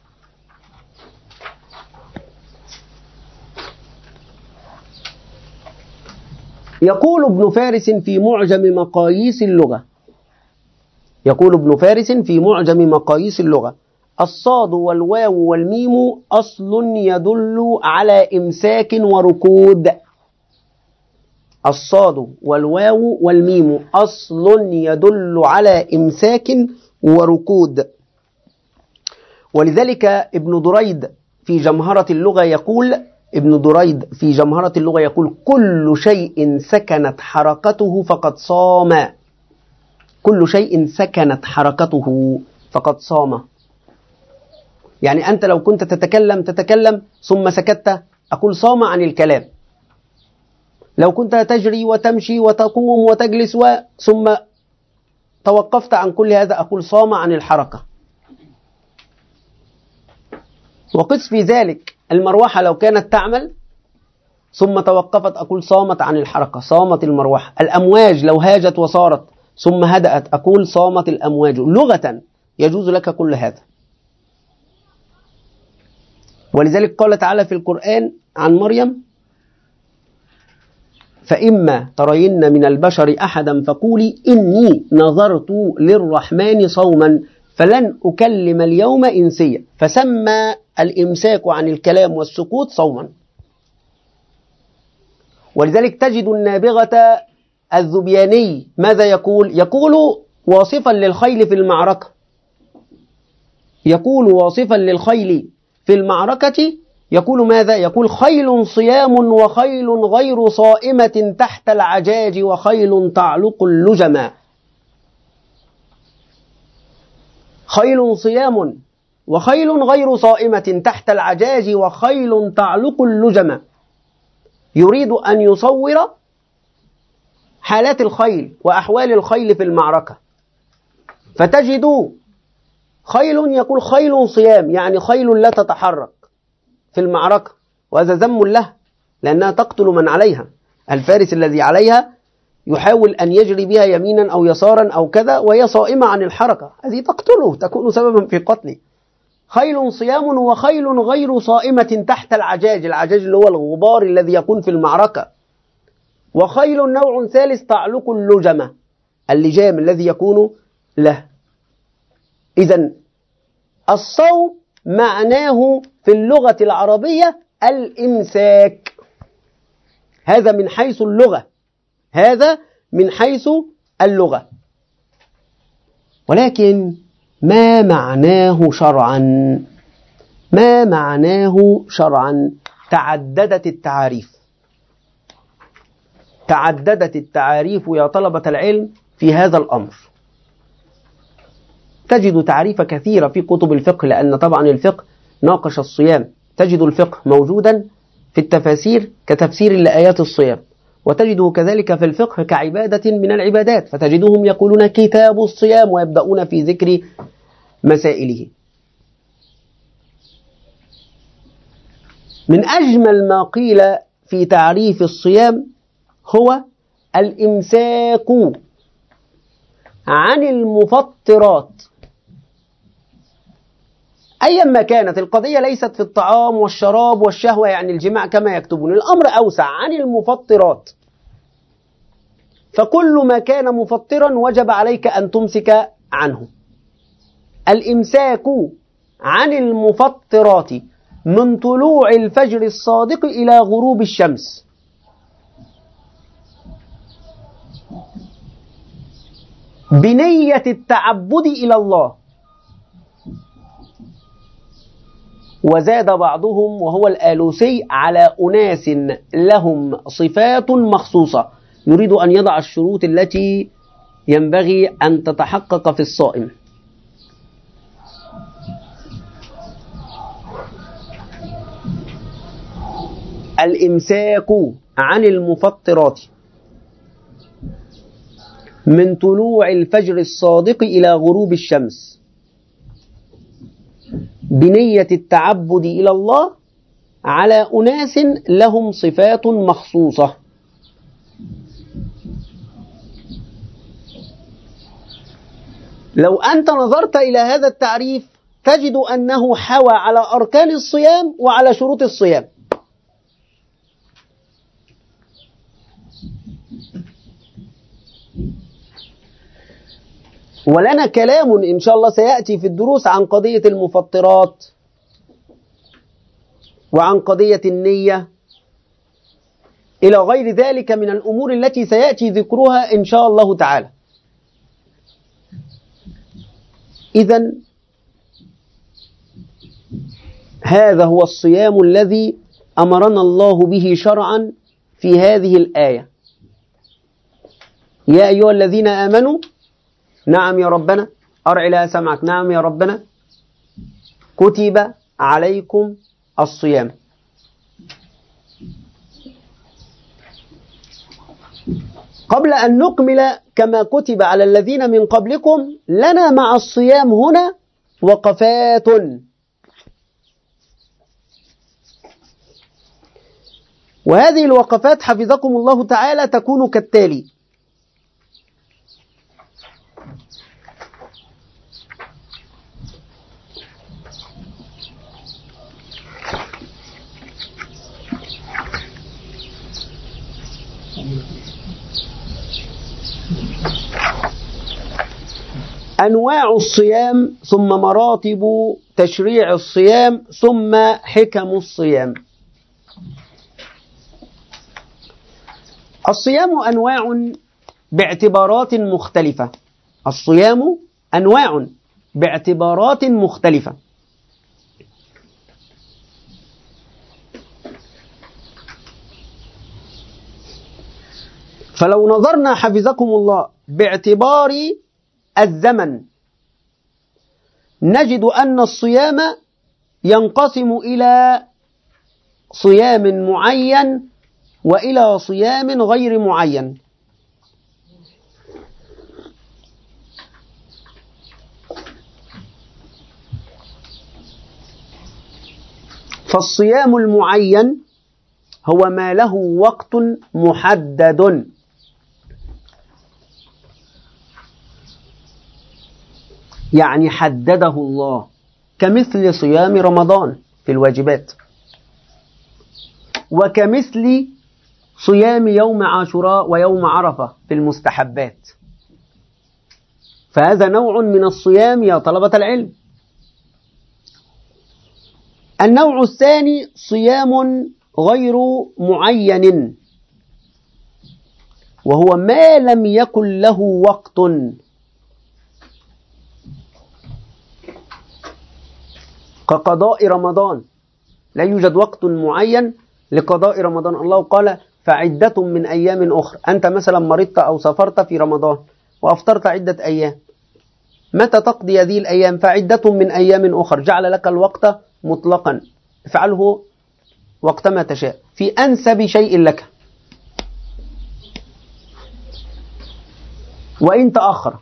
يقول ابن فارس في معجم مقاييس اللغة، يقول ابن فارس في معجم مقاييس اللغة: الصاد والواو والميم أصل يدل على إمساك وركود. الصاد والواو والميم أصل يدل على إمساك وركود. ولذلك ابن دريد في جمهرة اللغة يقول ابن دريد في جمهرة اللغة يقول كل شيء سكنت حركته فقد صام. كل شيء سكنت حركته فقد صام. يعني أنت لو كنت تتكلم تتكلم ثم سكت أقول صام عن الكلام. لو كنت تجري وتمشي وتقوم وتجلس ثم توقفت عن كل هذا أقول صام عن الحركة. وقس في ذلك المروحة لو كانت تعمل ثم توقفت أقول صامت عن الحركة، صامت المروحة. الأمواج لو هاجت وصارت ثم هدأت أقول صامت الأمواج. لغة يجوز لك كل هذا. ولذلك قال تعالى في القرآن عن مريم: فإما ترين من البشر أحدا فقولي إني نظرت للرحمن صوما فلن أكلم اليوم إنسيا، فسمى الإمساك عن الكلام والسكوت صوما. ولذلك تجد النابغة الذبياني ماذا يقول؟ يقول واصفا للخيل في المعركة، يقول واصفا للخيل في المعركة يقول ماذا؟ يقول خيل صيام وخيل غير صائمة تحت العجاج وخيل تعلق اللجما. خيل صيام وخيل غير صائمة تحت العجاج وخيل تعلق اللجما. يريد أن يصور حالات الخيل وأحوال الخيل في المعركة، فتجد خيل يقول خيل صيام يعني خيل لا تتحرك في المعركة، وهذا ذم له لأنها تقتل من عليها. الفارس الذي عليها يحاول أن يجري بها يمينا أو يسارا أو كذا وهي صائمة عن الحركة، هذه تقتله، تكون سببا في قتله. خيل صيام وخيل غير صائمة تحت العجاج، العجاج اللي هو الغبار الذي يكون في المعركة. وخيل نوع ثالث تعلق اللجمة، اللجام الذي يكون له. إذن الصوم معناه في اللغة العربية الإمساك، هذا من حيث اللغة، هذا من حيث اللغة. ولكن ما معناه شرعا؟ ما معناه شرعا؟ تعددت التعاريف، تعددت التعاريف يا طلبة العلم في هذا الأمر. تجد تعريف كثيرة في كتب الفقه، لأن طبعا الفقه ناقش الصيام. تجد الفقه موجودا في التفاسير كتفسير لآيات الصيام، وتجده كذلك في الفقه كعبادة من العبادات، فتجدهم يقولون كتاب الصيام ويبدأون في ذكر مسائله. من أجمل ما قيل في تعريف الصيام هو الإمساك عن المفطرات. أيما كانت القضية ليست في الطعام والشراب والشهوة، يعني الجماع كما يكتبون، الأمر أوسع عن المفطرات، فكل ما كان مفطرا وجب عليك أن تمسك عنه. الإمساك عن المفطرات من طلوع الفجر الصادق إلى غروب الشمس. بنية التعبد إلى الله. وزاد بعضهم وهو الآلوسي على أناس لهم صفات مخصوصة، يريد أن يضع الشروط التي ينبغي أن تتحقق في الصائم. الإمساك عن المفطرات من طلوع الفجر الصادق إلى غروب الشمس بنية التعبد إلى الله على أناس لهم صفات مخصوصة. لو أنت نظرت إلى هذا التعريف تجد أنه حوى على أركان الصيام وعلى شروط الصيام. ولنا كلام إن شاء الله سيأتي في الدروس عن قضية المفطرات وعن قضية النية إلى غير ذلك من الأمور التي سيأتي ذكرها إن شاء الله تعالى. إذن هذا هو الصيام الذي أمرنا الله به شرعا في هذه الآية. يا أيها الذين آمنوا، نعم يا ربنا، أرع لها سمعك، نعم يا ربنا، كتب عليكم الصيام. قبل أن نكمل كما كتب على الذين من قبلكم، لنا مع الصيام هنا وقفات. وهذه الوقفات حفظكم الله تعالى تكون كالتالي: أنواع الصيام، ثم مراتب تشريع الصيام، ثم حكم الصيام. الصيام أنواع باعتبارات مختلفة. الصيام أنواع باعتبارات مختلفة. فلو نظرنا حفظكم الله باعتبار الزمن نجد أن الصيام ينقسم إلى صيام معين وإلى صيام غير معين. فالصيام المعين هو ما له وقت محدد، يعني حدده الله، كمثل صيام رمضان في الواجبات، وكمثل صيام يوم عاشوراء ويوم عرفة في المستحبات. فهذا نوع من الصيام يا طلبة العلم. النوع الثاني صيام غير معين، وهو ما لم يكن له وقت، كقضاء رمضان، لا يوجد وقت معين لقضاء رمضان. الله قال فعدة من أيام أخرى. أنت مثلا مرضت أو سافرت في رمضان وأفطرت عدة أيام، متى تقضي هذه الأيام؟ فعدة من أيام أخرى. جعل لك الوقت مطلقا، افعله وقتما تشاء في أنسب شيء لك. وإن تأخر.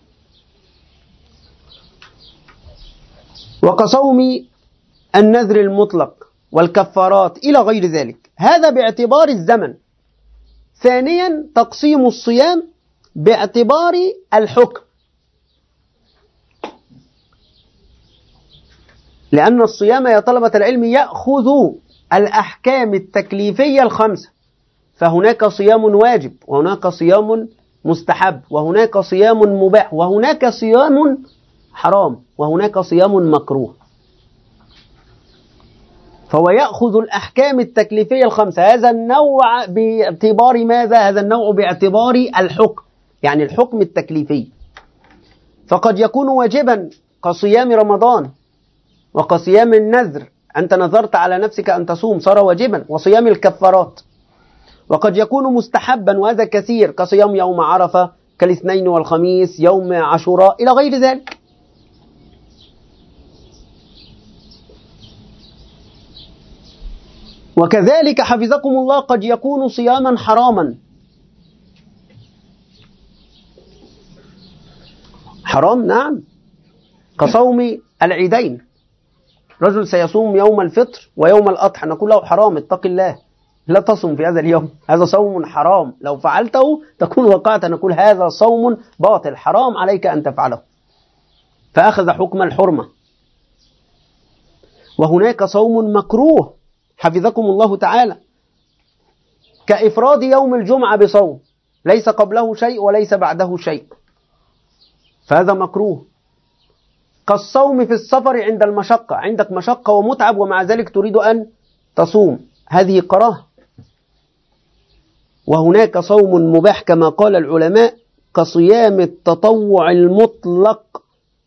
وكصوم النذر المطلق والكفارات إلى غير ذلك، هذا باعتبار الزمن. ثانيا تقسيم الصيام باعتبار الحكم، لأن الصيام يا طلبة العلم يأخذ الأحكام التكليفية الخمسة، فهناك صيام واجب، وهناك صيام مستحب، وهناك صيام مباح، وهناك صيام حرام، وهناك صيام مكروه. فهو يأخذ الأحكام التكليفية الخمسة. هذا النوع باعتبار ماذا؟ هذا النوع باعتبار الحكم، يعني الحكم التكليفي. فقد يكون واجبا كصيام رمضان، وكصيام النذر، أنت نذرت على نفسك أن تصوم صار واجبا، وصيام الكفارات. وقد يكون مستحبا، وهذا كثير، كصيام يوم عرفة، كالاثنين والخميس، يوم عاشوراء، إلى غير ذلك. وكذلك حفظكم الله قد يكون صياما حراما، حرام نعم، كصوم العيدين. رجل سيصوم يوم الفطر ويوم الأضحى، نقول له حرام، اتق الله، لا تصوم في هذا اليوم، هذا صوم حرام، لو فعلته تكون وقعت، نقول هذا صوم باطل، حرام عليك أن تفعله، فأخذ حكم الحرمة. وهناك صوم مكروه حفظكم الله تعالى، كإفراد يوم الجمعة بصوم ليس قبله شيء وليس بعده شيء، فهذا مكروه. كالصوم في السفر عند المشقة، عندك مشقة ومتعب ومع ذلك تريد أن تصوم، هذه كراهة. وهناك صوم مباح كما قال العلماء، كصيام التطوع المطلق.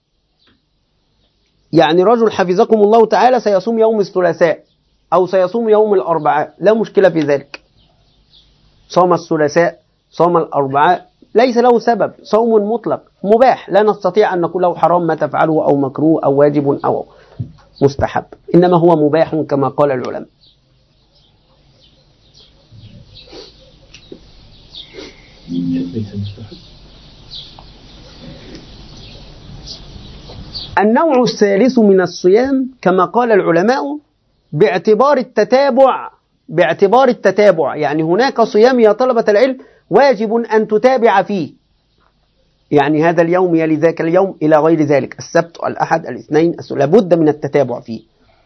يعني رجل حفظكم الله تعالى سيصوم يوم الثلاثاء أو سيصوم يوم الأربعاء، لا مشكلة في ذلك، صوم الثلاثاء، صوم الأربعاء، ليس له سبب، صوم مطلق مباح، لا نستطيع أن نقول له حرام ما تفعله أو مكروه أو واجب أو مستحب، إنما هو مباح كما قال العلماء. النوع الثالث من الصيام كما قال العلماء باعتبار التتابع، باعتبار التتابع، يعني هناك صيام يا طلبة العلم واجب أن تتابع فيه، يعني هذا اليوم يلي ذاك اليوم إلى غير ذلك، السبت الأحد الاثنين، لابد من التتابع فيه.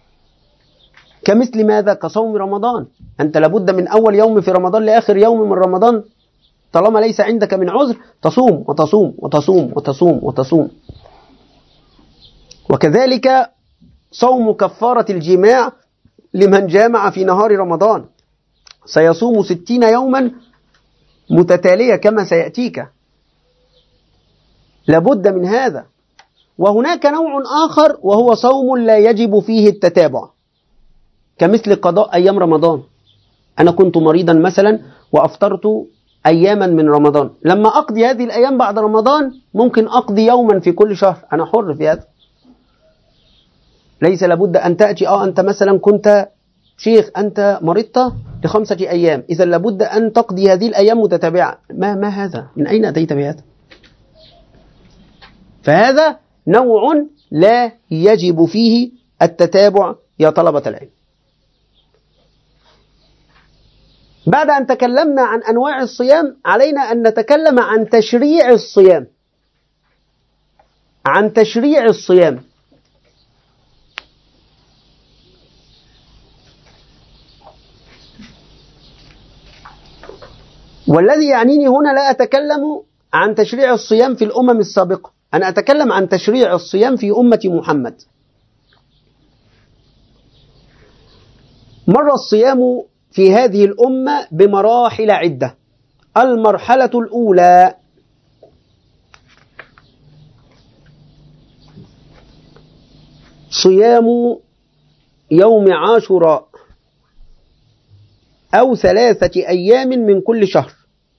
كمثل ماذا؟ كصوم رمضان، أنت لابد من أول يوم في رمضان لآخر يوم من رمضان، طالما ليس عندك من عذر تصوم وتصوم وتصوم وتصوم وتصوم. وكذلك صوم كفارة الجماع لمن جامع في نهار رمضان، سيصوم ستين يوما متتالية كما سيأتيك، لابد من هذا. وهناك نوع آخر وهو صوم لا يجب فيه التتابع، كمثل قضاء أيام رمضان. أنا كنت مريضا مثلا وأفطرت أياما من رمضان، لما أقضي هذه الأيام بعد رمضان ممكن أقضي يوما في كل شهر، أنا حر في هذا، ليس لابد أن تأتي آه أنت مثلا كنت شيخ أنت مرضت لخمسة أيام، إذا لابد أن تقضي هذه الأيام متتابعة، ما ما هذا؟ من أين أتيت بهذا؟ فهذا نوع لا يجب فيه التتابع يا طلبة العلم. بعد أن تكلمنا عن أنواع الصيام علينا أن نتكلم عن تشريع الصيام، عن تشريع الصيام. والذي يعنيني هنا لا أتكلم عن تشريع الصيام في الأمم السابقة، أنا أتكلم عن تشريع الصيام في أمة محمد. مر الصيام في هذه الأمة بمراحل عدة. المرحلة الأولى صيام يوم عاشوراء أو ثلاثة أيام من كل شهر.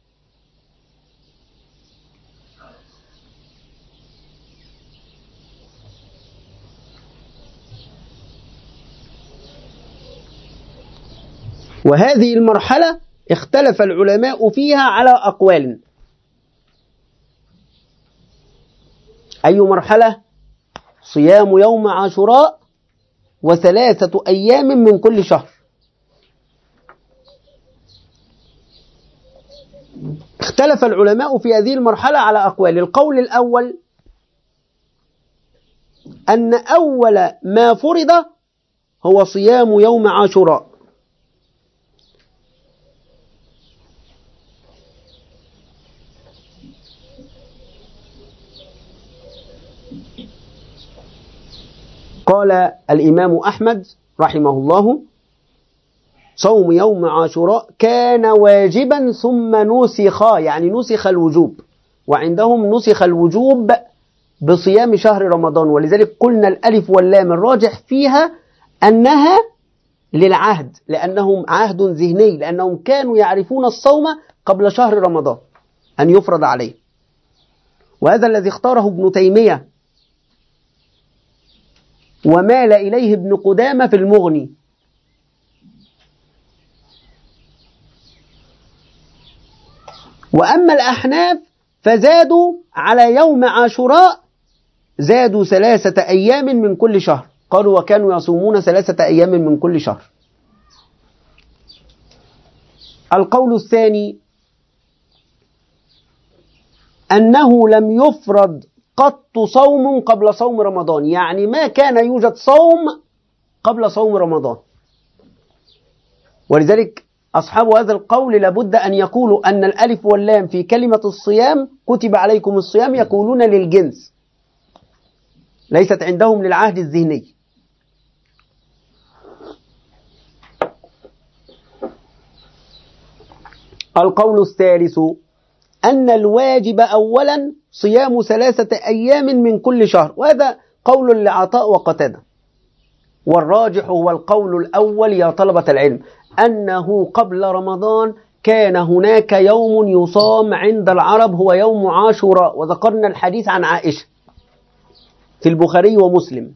وهذه المرحلة اختلف العلماء فيها على أقوال. أي مرحلة؟ صيام يوم عاشوراء وثلاثة أيام من كل شهر. اختلف العلماء في هذه المرحلة على أقوال. القول الأول أن أول ما فرض هو صيام يوم عاشوراء، قال الإمام أحمد رحمه الله: صوم يوم عاشوراء كان واجبا ثم نسخ، يعني نسخ الوجوب، وعندهم نسخ الوجوب بصيام شهر رمضان، ولذلك قلنا الألف واللام الراجح فيها أنها للعهد، لأنهم عهد ذهني، لأنهم كانوا يعرفون الصوم قبل شهر رمضان أن يفرض عليه. وهذا الذي اختاره ابن تيمية ومال إليه ابن قدامة في المغني. وأما الأحناف فزادوا على يوم عاشوراء، زادوا ثلاثة أيام من كل شهر، قالوا وكانوا يصومون ثلاثة أيام من كل شهر. القول الثاني أنه لم يفرض قط صوم قبل صوم رمضان، يعني ما كان يوجد صوم قبل صوم رمضان. ولذلك أصحاب هذا القول لابد أن يقولوا أن الألف واللام في كلمة الصيام كتب عليكم الصيام، يقولون للجنس، ليست عندهم للعهد الذهني. القول الثالث أن الواجب أولا صيام ثلاثة أيام من كل شهر، وهذا قول لعطاء وقتادة. والراجح هو القول الأول يا طلبة العلم، أنه قبل رمضان كان هناك يوم يصام عند العرب هو يوم عاشوراء، وذكرنا الحديث عن عائشة في البخاري ومسلم.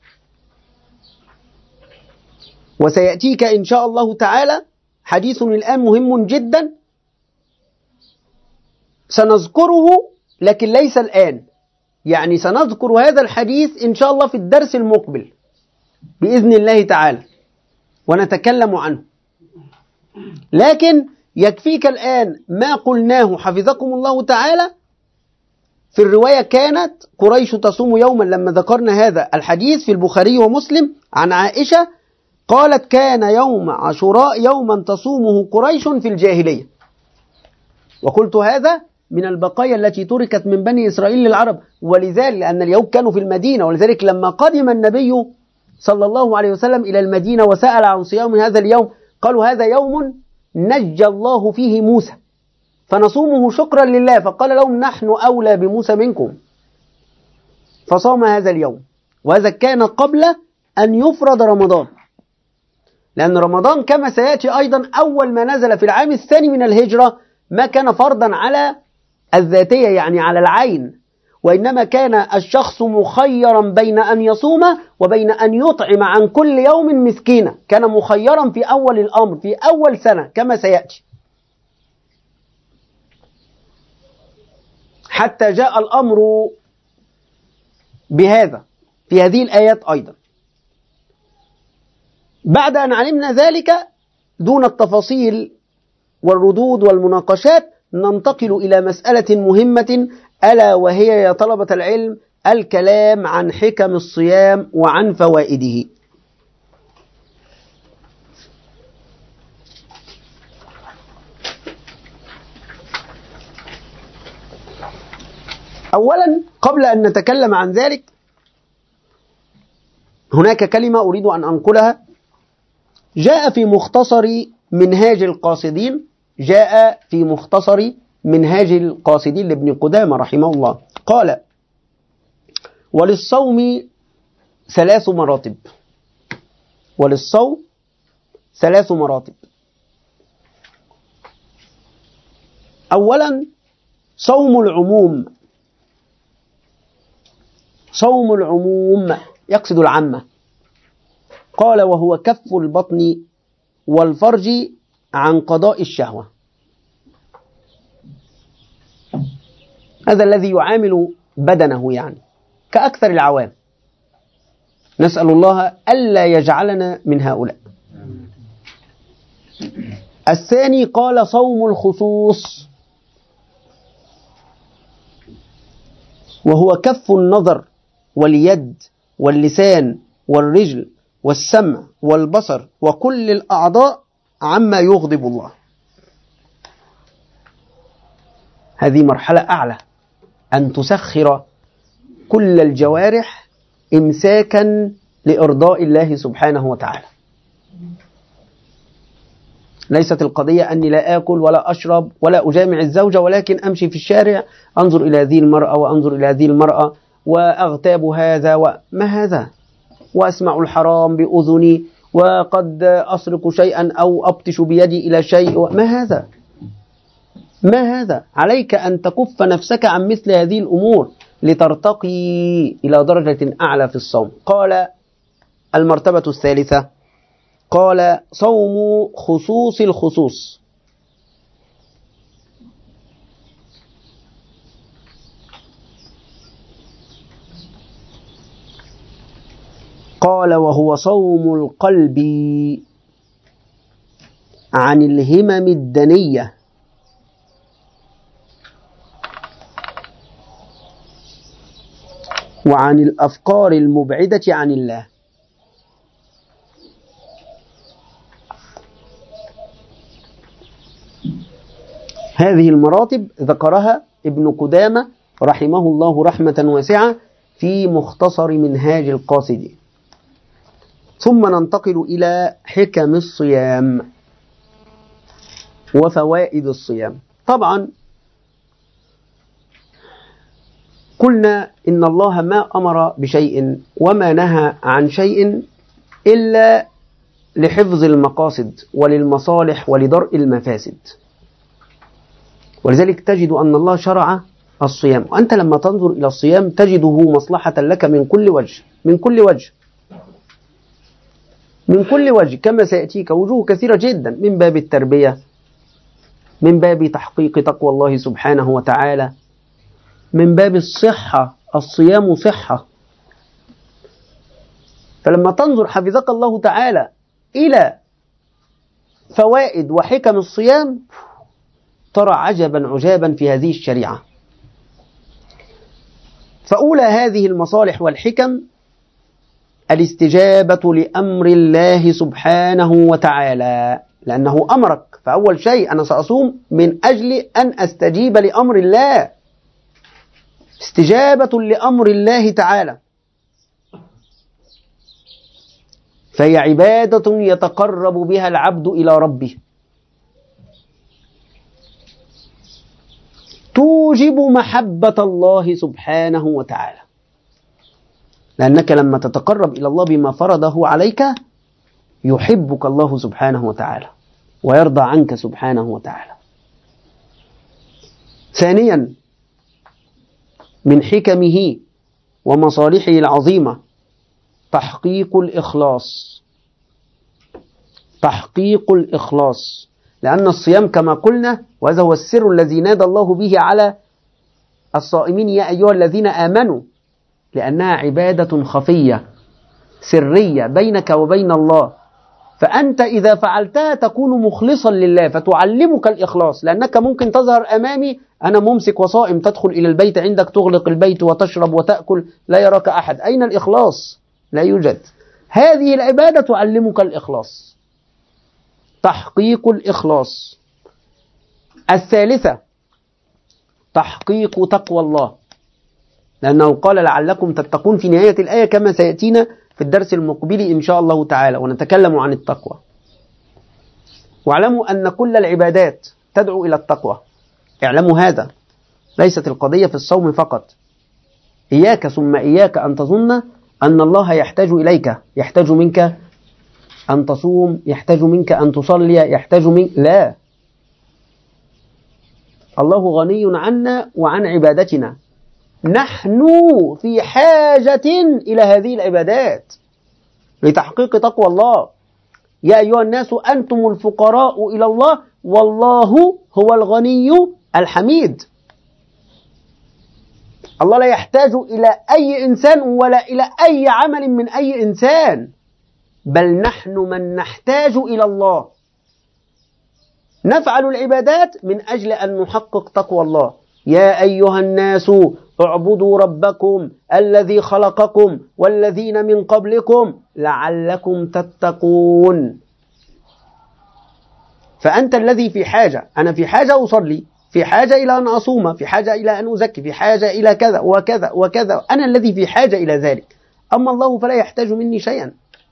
وسيأتيك إن شاء الله تعالى حديث الآن مهم جدا سنذكره، لكن ليس الآن، يعني سنذكر هذا الحديث إن شاء الله في الدرس المقبل بإذن الله تعالى ونتكلم عنه. لكن يكفيك الآن ما قلناه حفظكم الله تعالى. في الرواية كانت قريش تصوم يوما، لما ذكرنا هذا الحديث في البخاري ومسلم عن عائشة قالت كان يوم عاشوراء يوما تصومه قريش في الجاهلية. وقلت هذا من البقايا التي تركت من بني إسرائيل للعرب، ولذلك لأن اليهود كانوا في المدينة، ولذلك لما قدم النبي صلى الله عليه وسلم إلى المدينة وسأل عن صيام هذا اليوم قالوا هذا يوم نجى الله فيه موسى فنصومه شكرا لله، فقال لهم نحن أولى بموسى منكم، فصام هذا اليوم. وهذا كان قبل أن يفرض رمضان، لأن رمضان كما سيأتي أيضا أول ما نزل في العام الثاني من الهجرة ما كان فرضا على الذاتية، يعني على العين، وإنما كان الشخص مخيرا بين أن يصوم وبين أن يطعم عن كل يوم مسكينا، كان مخيرا في أول الأمر في أول سنة كما سيأتي، حتى جاء الأمر بهذا في هذه الآيات أيضا. بعد أن علمنا ذلك دون التفاصيل والردود والمناقشات ننتقل إلى مسألة مهمة، ألا وهي يا طلبة العلم الكلام عن حكم الصيام وعن فوائده. أولا قبل أن نتكلم عن ذلك هناك كلمة أريد أن أنقلها، جاء في مختصر منهاج القاصدين جاء في مختصر منهاج القاصدين لابن قدامة رحمه الله قال: وللصوم ثلاث مراتب. وللصوم ثلاث مراتب. أولا صوم العموم، صوم العموم يقصد العامة. قال وهو كف البطن والفرج عن قضاء الشهوة. هذا الذي يعامل بدنه يعني كأكثر العوام. نسأل الله ألا يجعلنا من هؤلاء. الثاني قال صوم الخصوص، وهو كف النظر واليد واللسان والرجل والسمع والبصر وكل الأعضاء عما يغضب الله. هذه مرحلة أعلى، أن تسخر كل الجوارح إمساكا لإرضاء الله سبحانه وتعالى. ليست القضية أني لا آكل ولا أشرب ولا أجامع الزوجة، ولكن أمشي في الشارع أنظر إلى هذه المرأة وأنظر إلى هذه المرأة وأغتاب هذا وما هذا، وأسمع الحرام بأذني وقد أسرق شيئا أو أبطش بيدي إلى شيء، ما هذا؟ ما هذا؟ عليك أن تكف نفسك عن مثل هذه الأمور لترتقي إلى درجة أعلى في الصوم. قال المرتبة الثالثة قال صوم خصوص الخصوص، قال وهو صوم القلب عن الهمم الدنية وعن الأفكار المبعدة عن الله. هذه المراتب ذكرها ابن قدامة رحمه الله رحمة واسعة في مختصر منهاج القاصدين. ثم ننتقل إلى حكم الصيام وفوائد الصيام. طبعا قلنا إن الله ما أمر بشيء وما نهى عن شيء إلا لحفظ المقاصد وللمصالح ولدرء المفاسد، ولذلك تجد أن الله شرع الصيام، وأنت لما تنظر إلى الصيام تجده مصلحة لك من كل وجه، من كل وجه من كل وجه كما سيأتيك وجوه كثيرة جدا، من باب التربية، من باب تحقيق تقوى الله سبحانه وتعالى، من باب الصحة، الصيام صحة. فلما تنظر حفظك الله تعالى إلى فوائد وحكم الصيام ترى عجبا عجابا في هذه الشريعة. فأولى هذه المصالح والحكم الاستجابة لأمر الله سبحانه وتعالى، لأنه أمرك، فأول شيء أنا سأصوم من أجل أن أستجيب لأمر الله، استجابة لأمر الله تعالى، فهي عبادة يتقرب بها العبد إلى ربه، توجب محبة الله سبحانه وتعالى، لأنك لما تتقرب إلى الله بما فرضه عليك يحبك الله سبحانه وتعالى ويرضى عنك سبحانه وتعالى. ثانيا من حكمه ومصالحه العظيمة تحقيق الإخلاص، تحقيق الإخلاص، لأن الصيام كما قلنا، وهذا هو السر الذي نادى الله به على الصائمين يا أيها الذين آمنوا، لأنها عبادة خفية سرية بينك وبين الله، فأنت إذا فعلتها تكون مخلصا لله، فتعلمك الإخلاص، لأنك ممكن تظهر أمامي أنا ممسك وصائم، تدخل إلى البيت عندك تغلق البيت وتشرب وتأكل لا يراك أحد، أين الإخلاص؟ لا يوجد. هذه العبادة تعلمك الإخلاص، تحقيق الإخلاص. الثالثة تحقيق تقوى الله، لأنه قال لعلكم تتقون في نهاية الآية كما سيأتينا في الدرس المقبل إن شاء الله تعالى، ونتكلم عن التقوى. واعلموا أن كل العبادات تدعو إلى التقوى، اعلموا هذا، ليست القضية في الصوم فقط. إياك ثم إياك أن تظن أن الله يحتاج إليك، يحتاج منك أن تصوم، يحتاج منك أن تصلي، يحتاج منك، لا، الله غني عنا وعن عبادتنا، نحن في حاجة إلى هذه العبادات لتحقيق تقوى الله. يا أيها الناس أنتم الفقراء إلى الله والله هو الغني الحميد. الله لا يحتاج إلى أي إنسان ولا إلى أي عمل من أي إنسان، بل نحن من نحتاج إلى الله، نفعل العبادات من أجل أن نحقق تقوى الله. يا أيها الناس اعبدوا ربكم الذي خلقكم والذين من قبلكم لعلكم تتقون. فأنت الذي في حاجة، أنا في حاجة أصلي، في حاجة إلى أن أصوم، في حاجة إلى أن أزكي، في حاجة إلى كذا وكذا وكذا، أنا الذي في حاجة إلى ذلك، أما الله فلا يحتاج مني شيئا.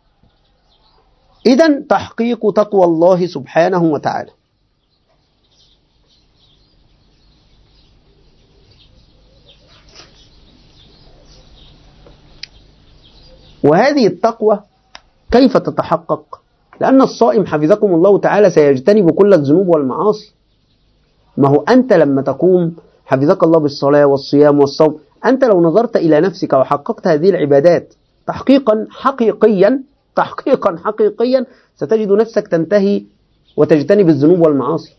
إذن تحقيق تقوى الله سبحانه وتعالى. وهذه التقوى كيف تتحقق؟ لأن الصائم حفظكم الله تعالى سيجتنب كل الذنوب والمعاصي. ما هو أنت لما تقوم حفظك الله بالصلاة والصيام والصوم، أنت لو نظرت إلى نفسك وحققت هذه العبادات تحقيقا حقيقيا تحقيقا حقيقيا ستجد نفسك تنتهي وتجتنب الذنوب والمعاصي.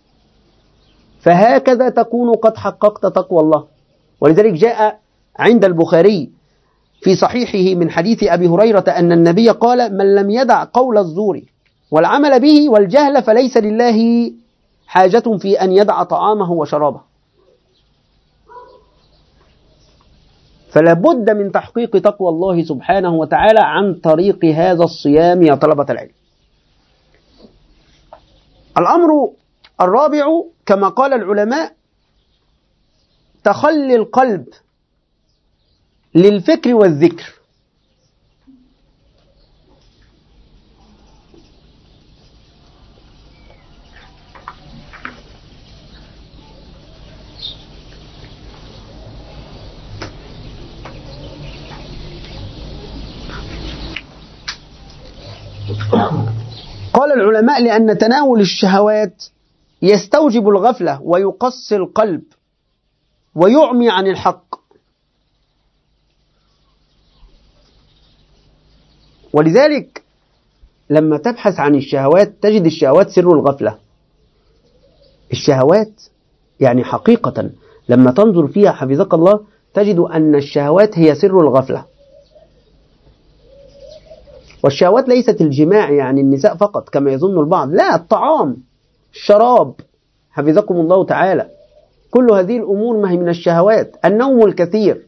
فهكذا تكون قد حققت تقوى الله. ولذلك جاء عند البخاري في صحيحه من حديث أبي هريرة أن النبي قال: من لم يدع قول الزور والعمل به والجهل فليس لله حاجة في أن يدع طعامه وشرابه. فلا بد من تحقيق تقوى الله سبحانه وتعالى عن طريق هذا الصيام يا طلبة العلم. الأمر الرابع كما قال العلماء تخلي القلب للفكر والذكر. قال العلماء لأن تناول الشهوات يستوجب الغفلة ويقص القلب ويعمي عن الحق. ولذلك لما تبحث عن الشهوات تجد الشهوات سر الغفلة. الشهوات يعني حقيقة لما تنظر فيها حفظك الله تجد أن الشهوات هي سر الغفلة. والشهوات ليست الجماع يعني النساء فقط كما يظن البعض، لا، الطعام، الشراب حفظكم الله تعالى، كل هذه الأمور ما هي من الشهوات. النوم الكثير،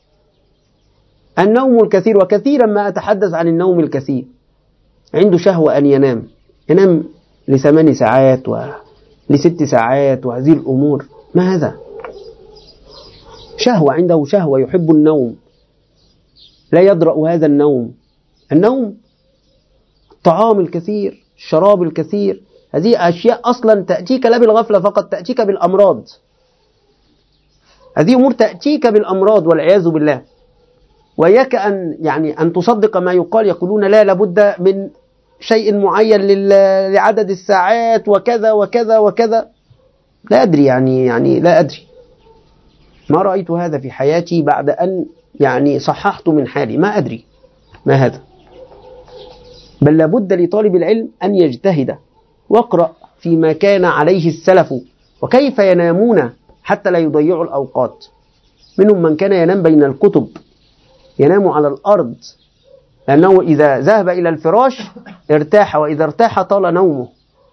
النوم الكثير، وكثيرا ما أتحدث عن النوم الكثير. عنده شهوة أن ينام، ينام لثمان ساعات ولست ساعات، وهذه الأمور ما هذا؟ شهوة، عنده شهوة، يحب النوم، لا يدرأ هذا النوم. النوم، الطعام الكثير، الشراب الكثير، هذه أشياء أصلا تأتيك لا بالغفلة فقط، تأتيك بالأمراض. هذه أمور تأتيك بالأمراض والعياذ بالله. وإياك أن يعني أن تصدق ما يقال، يقولون لا لابد من شيء معين لعدد الساعات وكذا وكذا وكذا. لا أدري يعني يعني لا أدري، ما رأيت هذا في حياتي بعد أن يعني صححت من حالي، ما أدري ما هذا. بل لابد لطالب العلم أن يجتهد واقرأ فيما كان عليه السلف وكيف ينامون حتى لا يضيعوا الأوقات. منهم من كان ينام بين الكتب، ينام على الأرض، لأنه إذا ذهب إلى الفراش ارتاح، وإذا ارتاح طال نومه.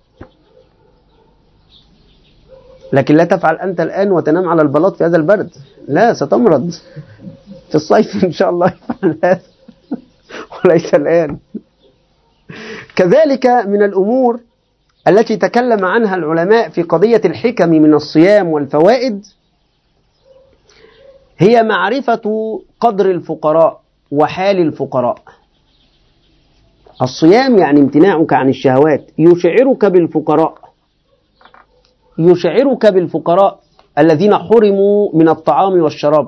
لكن لا تفعل أنت الآن وتنام على البلاط في هذا البرد، لا، ستمرض. في الصيف إن شاء الله يفعل هذا وليس الآن. كذلك من الأمور التي تكلم عنها العلماء في قضية الحكم من الصيام والفوائد هي معرفة قدر الفقراء وحال الفقراء. الصيام يعني امتناعك عن الشهوات يشعرك بالفقراء، يشعرك بالفقراء الذين حرموا من الطعام والشراب.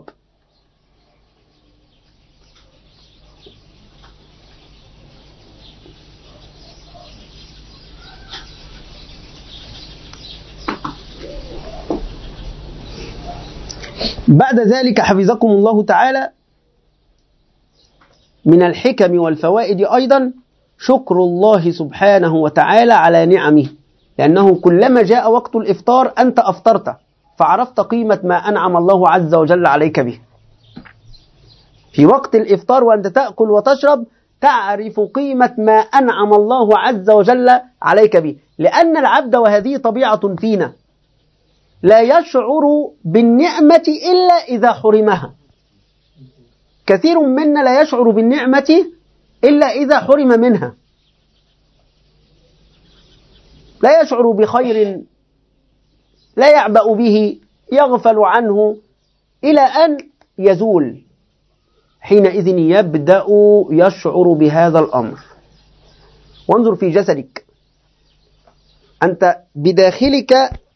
بعد ذلك حفظكم الله تعالى من الحكم والفوائد أيضا شكر الله سبحانه وتعالى على نعمه، لأنه كلما جاء وقت الإفطار أنت أفطرت فعرفت قيمة ما أنعم الله عز وجل عليك به. في وقت الإفطار وأنت تأكل وتشرب تعرف قيمة ما أنعم الله عز وجل عليك به، لأن العبد وهذه طبيعة فينا لا يشعر بالنعمة إلا إذا حرمها. كثير منا لا يشعر بالنعمة إلا إذا حرم منها، لا يشعر بخير، لا يعبأ به، يغفل عنه إلى أن يزول، حينئذ يبدأ يشعر بهذا الأمر. وانظر في جسدك، أنت بداخلك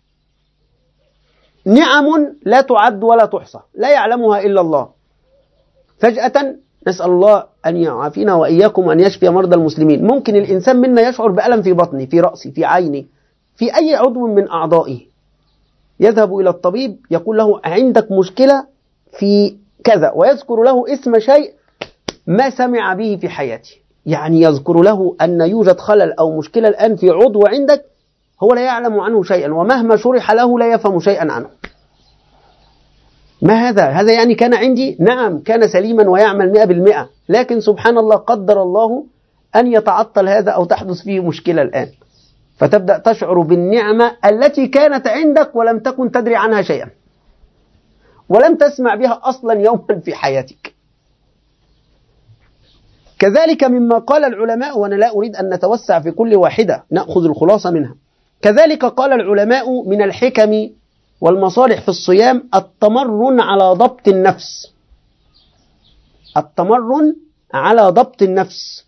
نعم لا تعد ولا تحصى، لا يعلمها إلا الله. فجأة نسأل الله أن يعافينا وإياكم وأن يشفي مرضى المسلمين، ممكن الإنسان منا يشعر بألم في بطنه، في رأسه، في عينه، في أي عضو من أعضائه، يذهب إلى الطبيب يقول له عندك مشكلة في كذا، ويذكر له اسم شيء ما سمع به في حياته، يعني يذكر له أن يوجد خلل أو مشكلة الآن في عضو عندك هو لا يعلم عنه شيئا، ومهما شرح له لا يفهم شيئا عنه. ما هذا؟ هذا يعني كان عندي؟ نعم، كان سليما ويعمل مئة بالمئة، لكن سبحان الله قدر الله أن يتعطل هذا أو تحدث فيه مشكلة الآن، فتبدأ تشعر بالنعمة التي كانت عندك ولم تكن تدري عنها شيئا، ولم تسمع بها أصلا يوما في حياتك. كذلك مما قال العلماء، وأنا لا أريد أن نتوسع في كل واحدة، نأخذ الخلاصة منها. كذلك قال العلماء من الحكم والمصالح في الصيام التمرن على ضبط النفس، التمرن على ضبط النفس،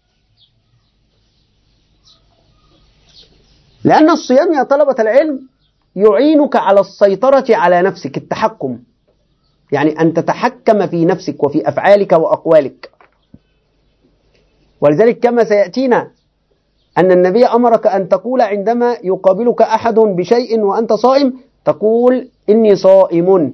لأن الصيام يا طلبة العلم يعينك على السيطرة على نفسك، التحكم، يعني أن تتحكم في نفسك وفي أفعالك وأقوالك. ولذلك كما سيأتينا أن النبي أمرك أن تقول عندما يقابلك أحد بشيء وأنت صائم، تقول إني صائم،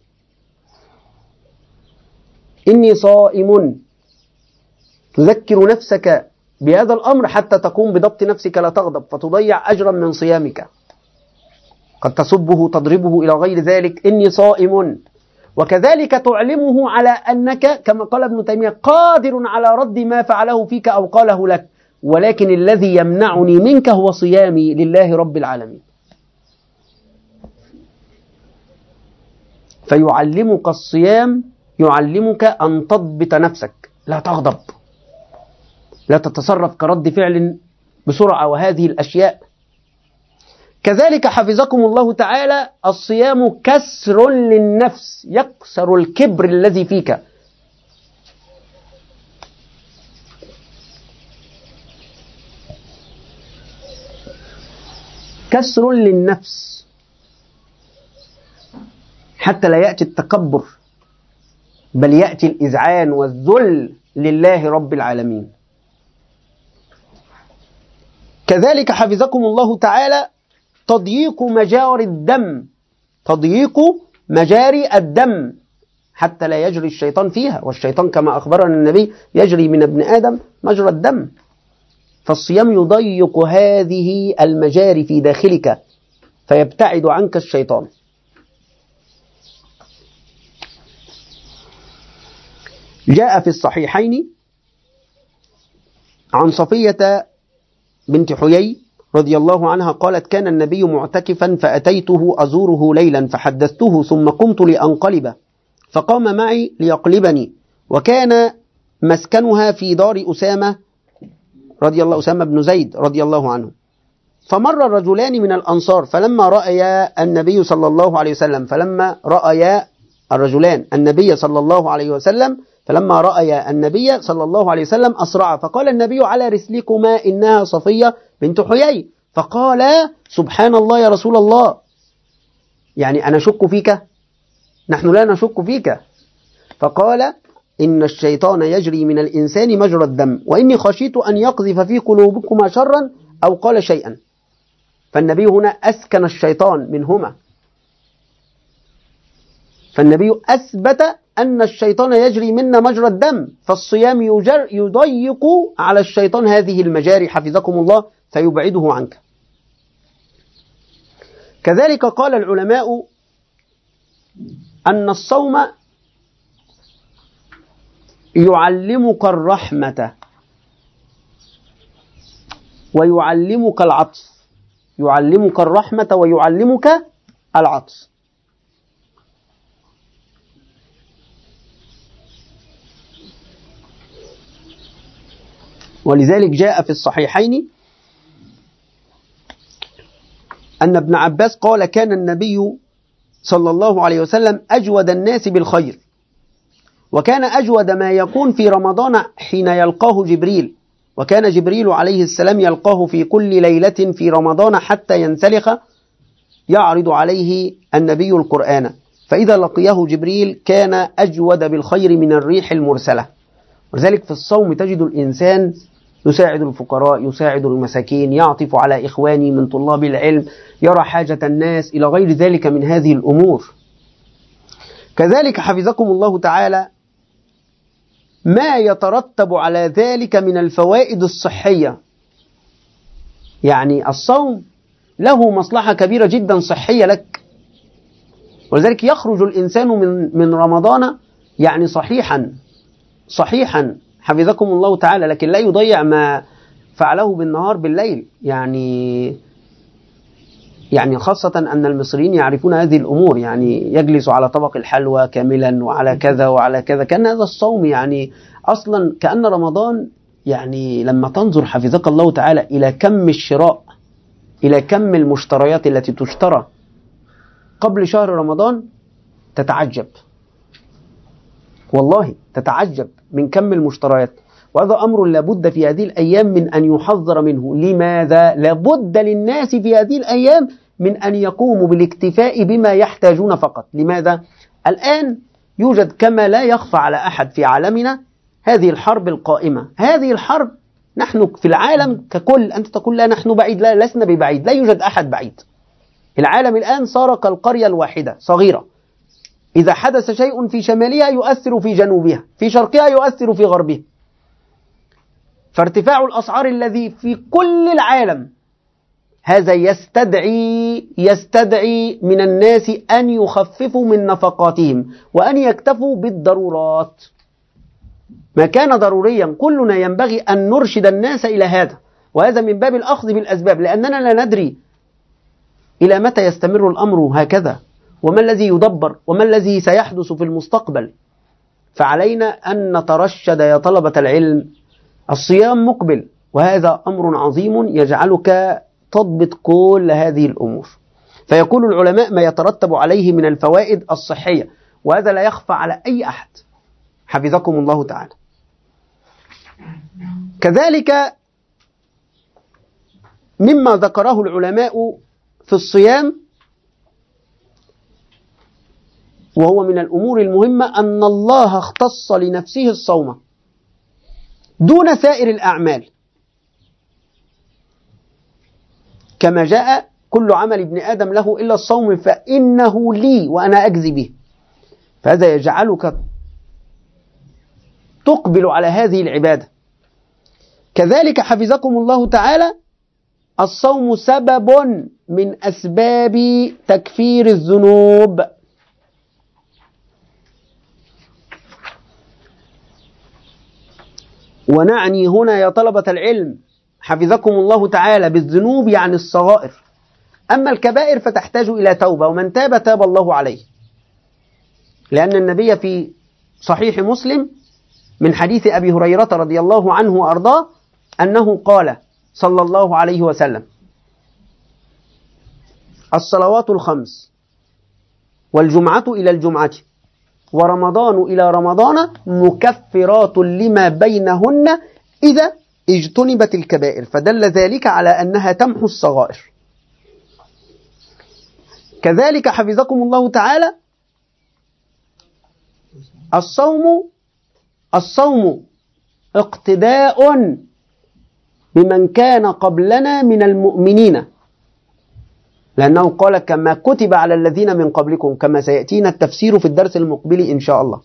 إني صائم، تذكر نفسك بهذا الأمر حتى تقوم بضبط نفسك، لا تغضب فتضيع أجرا من صيامك، قد تصبه تضربه إلى غير ذلك، إني صائم. وكذلك تعلمه على أنك كما قال ابن تيمية قادر على رد ما فعله فيك أو قاله لك، ولكن الذي يمنعني منك هو صيامي لله رب العالمين. فيعلمك الصيام، يعلمك أن تضبط نفسك، لا تغضب، لا تتصرف كرد فعل بسرعة وهذه الأشياء. كذلك حفظكم الله تعالى الصيام كسر للنفس، يكسر الكبر الذي فيك. كسر للنفس حتى لا يأتي التكبر، بل يأتي الإذعان والذل لله رب العالمين. كذلك حفظكم الله تعالى تضييق مجاري الدم، تضييق مجاري الدم حتى لا يجري الشيطان فيها، والشيطان كما أخبرنا النبي يجري من ابن آدم مجرى الدم، فالصيام يضيق هذه المجاري في داخلك فيبتعد عنك الشيطان. جاء في الصحيحين عن صفية بنت حيي رضي الله عنها قالت كان النبي معتكفا فأتيته أزوره ليلا فحدثته ثم قمت لأنقلب فقام معي ليقلبني، وكان مسكنها في دار أسامة رضي الله أسامة بن زيد رضي الله عنه. فمر الرجلان من الأنصار فلما رأيا النبي صلى الله عليه وسلم فلما رأيا الرجلان النبي صلى الله عليه وسلم فلما رأيا النبي صلى الله عليه وسلم أسرع، فقال النبي على رسلكما إنها صفية بنت حيي، فقال سبحان الله يا رسول الله، يعني أنا شك فيك؟ نحن لا نشك فيك. فقال إن الشيطان يجري من الإنسان مجرى الدم وإني خشيت أن يقذف في قلوبكما شرا أو قال شيئا، فالنبي هنا أسكن الشيطان منهما. فالنبي أثبت أن الشيطان يجري منا مجرى الدم، فالصيام يجر يضيق على الشيطان هذه المجاري حفظكم الله فيبعده عنك. كذلك قال العلماء أن الصوم يعلمك الرحمة ويعلمك العطف، يعلمك الرحمة ويعلمك العطف. ولذلك جاء في الصحيحين أن ابن عباس قال كان النبي صلى الله عليه وسلم أجود الناس بالخير، وكان أجود ما يكون في رمضان حين يلقاه جبريل، وكان جبريل عليه السلام يلقاه في كل ليلة في رمضان حتى ينسلخ يعرض عليه النبي القرآن، فإذا لقيه جبريل كان أجود بالخير من الريح المرسلة. ولذلك في الصوم تجد الإنسان يساعد الفقراء، يساعد المساكين، يعطف على إخوانه من طلاب العلم، يرى حاجة الناس إلى غير ذلك من هذه الأمور. كذلك حفظكم الله تعالى ما يترتب على ذلك من الفوائد الصحية، يعني الصوم له مصلحة كبيرة جدا صحية لك، ولذلك يخرج الإنسان من من رمضان يعني صحيحا صحيحا حفظكم الله تعالى، لكن لا يضيع ما فعله بالنهار بالليل، يعني يعني خاصة أن المصريين يعرفون هذه الأمور، يعني يجلس على طبق الحلوى كاملا وعلى كذا وعلى كذا، كان هذا الصوم يعني أصلا كأن رمضان، يعني لما تنظر حفظك الله تعالى إلى كم الشراء، إلى كم المشتريات التي تشترى قبل شهر رمضان تتعجب، والله تتعجب من كم المشتريات، وهذا أمر لابد في هذه الأيام من أن يحذر منه. لماذا؟ لابد للناس في هذه الأيام من أن يقوموا بالاكتفاء بما يحتاجون فقط. لماذا؟ الآن يوجد كما لا يخفى على أحد في عالمنا هذه الحرب القائمة، هذه الحرب نحن في العالم ككل، أنت تقول لا نحن بعيد، لا لسنا ببعيد، لا يوجد أحد بعيد. العالم الآن صار كالقرية الواحدة صغيرة، إذا حدث شيء في شمالها يؤثر في جنوبها، في شرقها يؤثر في غربها. فارتفاع الأسعار الذي في كل العالم هذا يستدعي يستدعي من الناس أن يخففوا من نفقاتهم وأن يكتفوا بالضرورات. ما كان ضروريا كلنا ينبغي أن نرشد الناس إلى هذا، وهذا من باب الأخذ بالأسباب، لأننا لا ندري إلى متى يستمر الأمر هكذا، وما الذي يدبر، وما الذي سيحدث في المستقبل. فعلينا أن نترشد يا طلبة العلم. الصيام مقبل، وهذا أمر عظيم يجعلك تضبط كل هذه الأمور. فيقول العلماء ما يترتب عليه من الفوائد الصحية، وهذا لا يخفى على أي أحد حفظكم الله تعالى. كذلك مما ذكره العلماء في الصيام وهو من الأمور المهمة أن الله اختص لنفسه الصوم دون سائر الأعمال، كما جاء كل عمل ابن آدم له إلا الصوم فإنه لي وأنا أجزي به. فهذا يجعلك تقبل على هذه العبادة. كذلك حفظكم الله تعالى الصوم سبب من أسباب تكفير الذنوب. ونعني هنا يا طلبة العلم حفظكم الله تعالى بالذنوب يعني الصغائر، أما الكبائر فتحتاج إلى توبة، ومن تاب تاب الله عليه، لأن النبي في صحيح مسلم من حديث أبي هريرة رضي الله عنه وأرضاه أنه قال صلى الله عليه وسلم: الصلوات الخمس والجمعة إلى الجمعة ورمضان إلى رمضان مكفرات لما بينهن إذا اجتنبت الكبائر، فدل ذلك على أنها تمحو الصغائر. كذلك حفظكم الله تعالى الصوم الصوم اقتداء بمن كان قبلنا من المؤمنين، لأنه قال كما كتب على الذين من قبلكم، كما سيأتينا التفسير في الدرس المقبل إن شاء الله.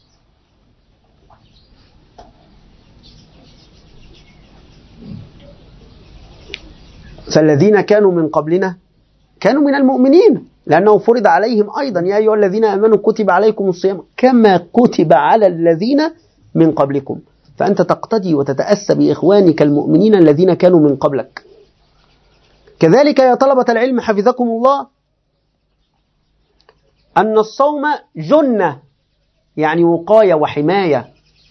فالذين كانوا من قبلنا كانوا من المؤمنين، لأنه فرض عليهم أيضا يا أيها الذين آمنوا كتب عليكم الصيام كما كتب على الذين من قبلكم. فأنت تقتدي وتتأسى بإخوانك المؤمنين الذين كانوا من قبلك. كذلك يا طلبة العلم حفظكم الله، أن الصوم جنة، يعني وقاية وحماية.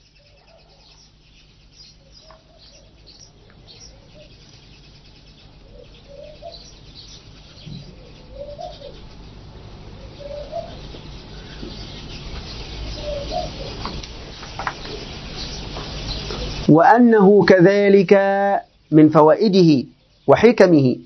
وأنه كذلك من فوائده وحكمه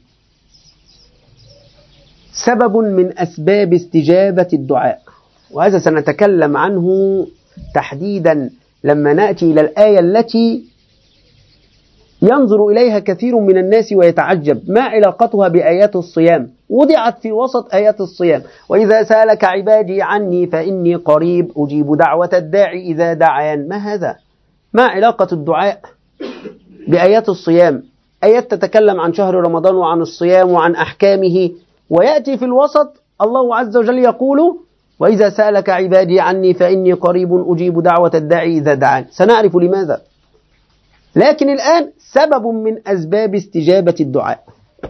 سبب من أسباب استجابة الدعاء، وهذا سنتكلم عنه تحديدا لما نأتي إلى الآية التي ينظر إليها كثير من الناس ويتعجب ما علاقتها بآيات الصيام، وضعت في وسط آيات الصيام. وإذا سألك عبادي عني فإني قريب أجيب دعوة الداعي إذا دعان. ما هذا؟ ما علاقة الدعاء بآيات الصيام؟ آيات تتكلم عن شهر رمضان وعن الصيام وعن أحكامه، ويأتي في الوسط الله عز وجل يقول وإذا سألك عبادي عني فإني قريب أجيب دعوة الداعي إذا دعان. سنعرف لماذا، لكن الآن سبب من أسباب استجابة الدعاء.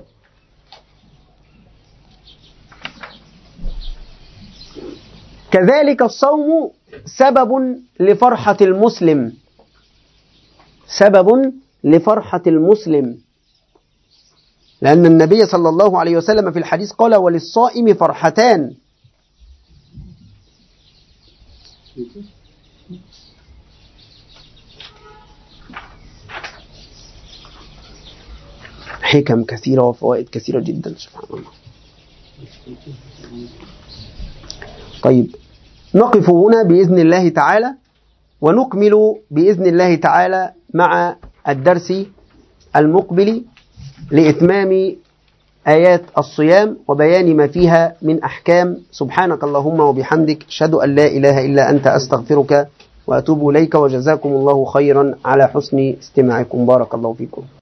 كذلك الصوم سبب لفرحة المسلم، سبب لفرحة المسلم، لأن النبي صلى الله عليه وسلم في الحديث قال وللصائم فرحتان. حكم كثيرة وفوائد كثيرة جدا سبحان الله. طيب نقف هنا بإذن الله تعالى، ونكمل بإذن الله تعالى مع الدرس المقبل لإتمام آيات الصيام وبيان ما فيها من أحكام. سبحانك اللهم وبحمدك أشهد أن لا إله إلا أنت أستغفرك وأتوب إليك، وجزاكم الله خيرا على حسن استماعكم. بارك الله فيكم.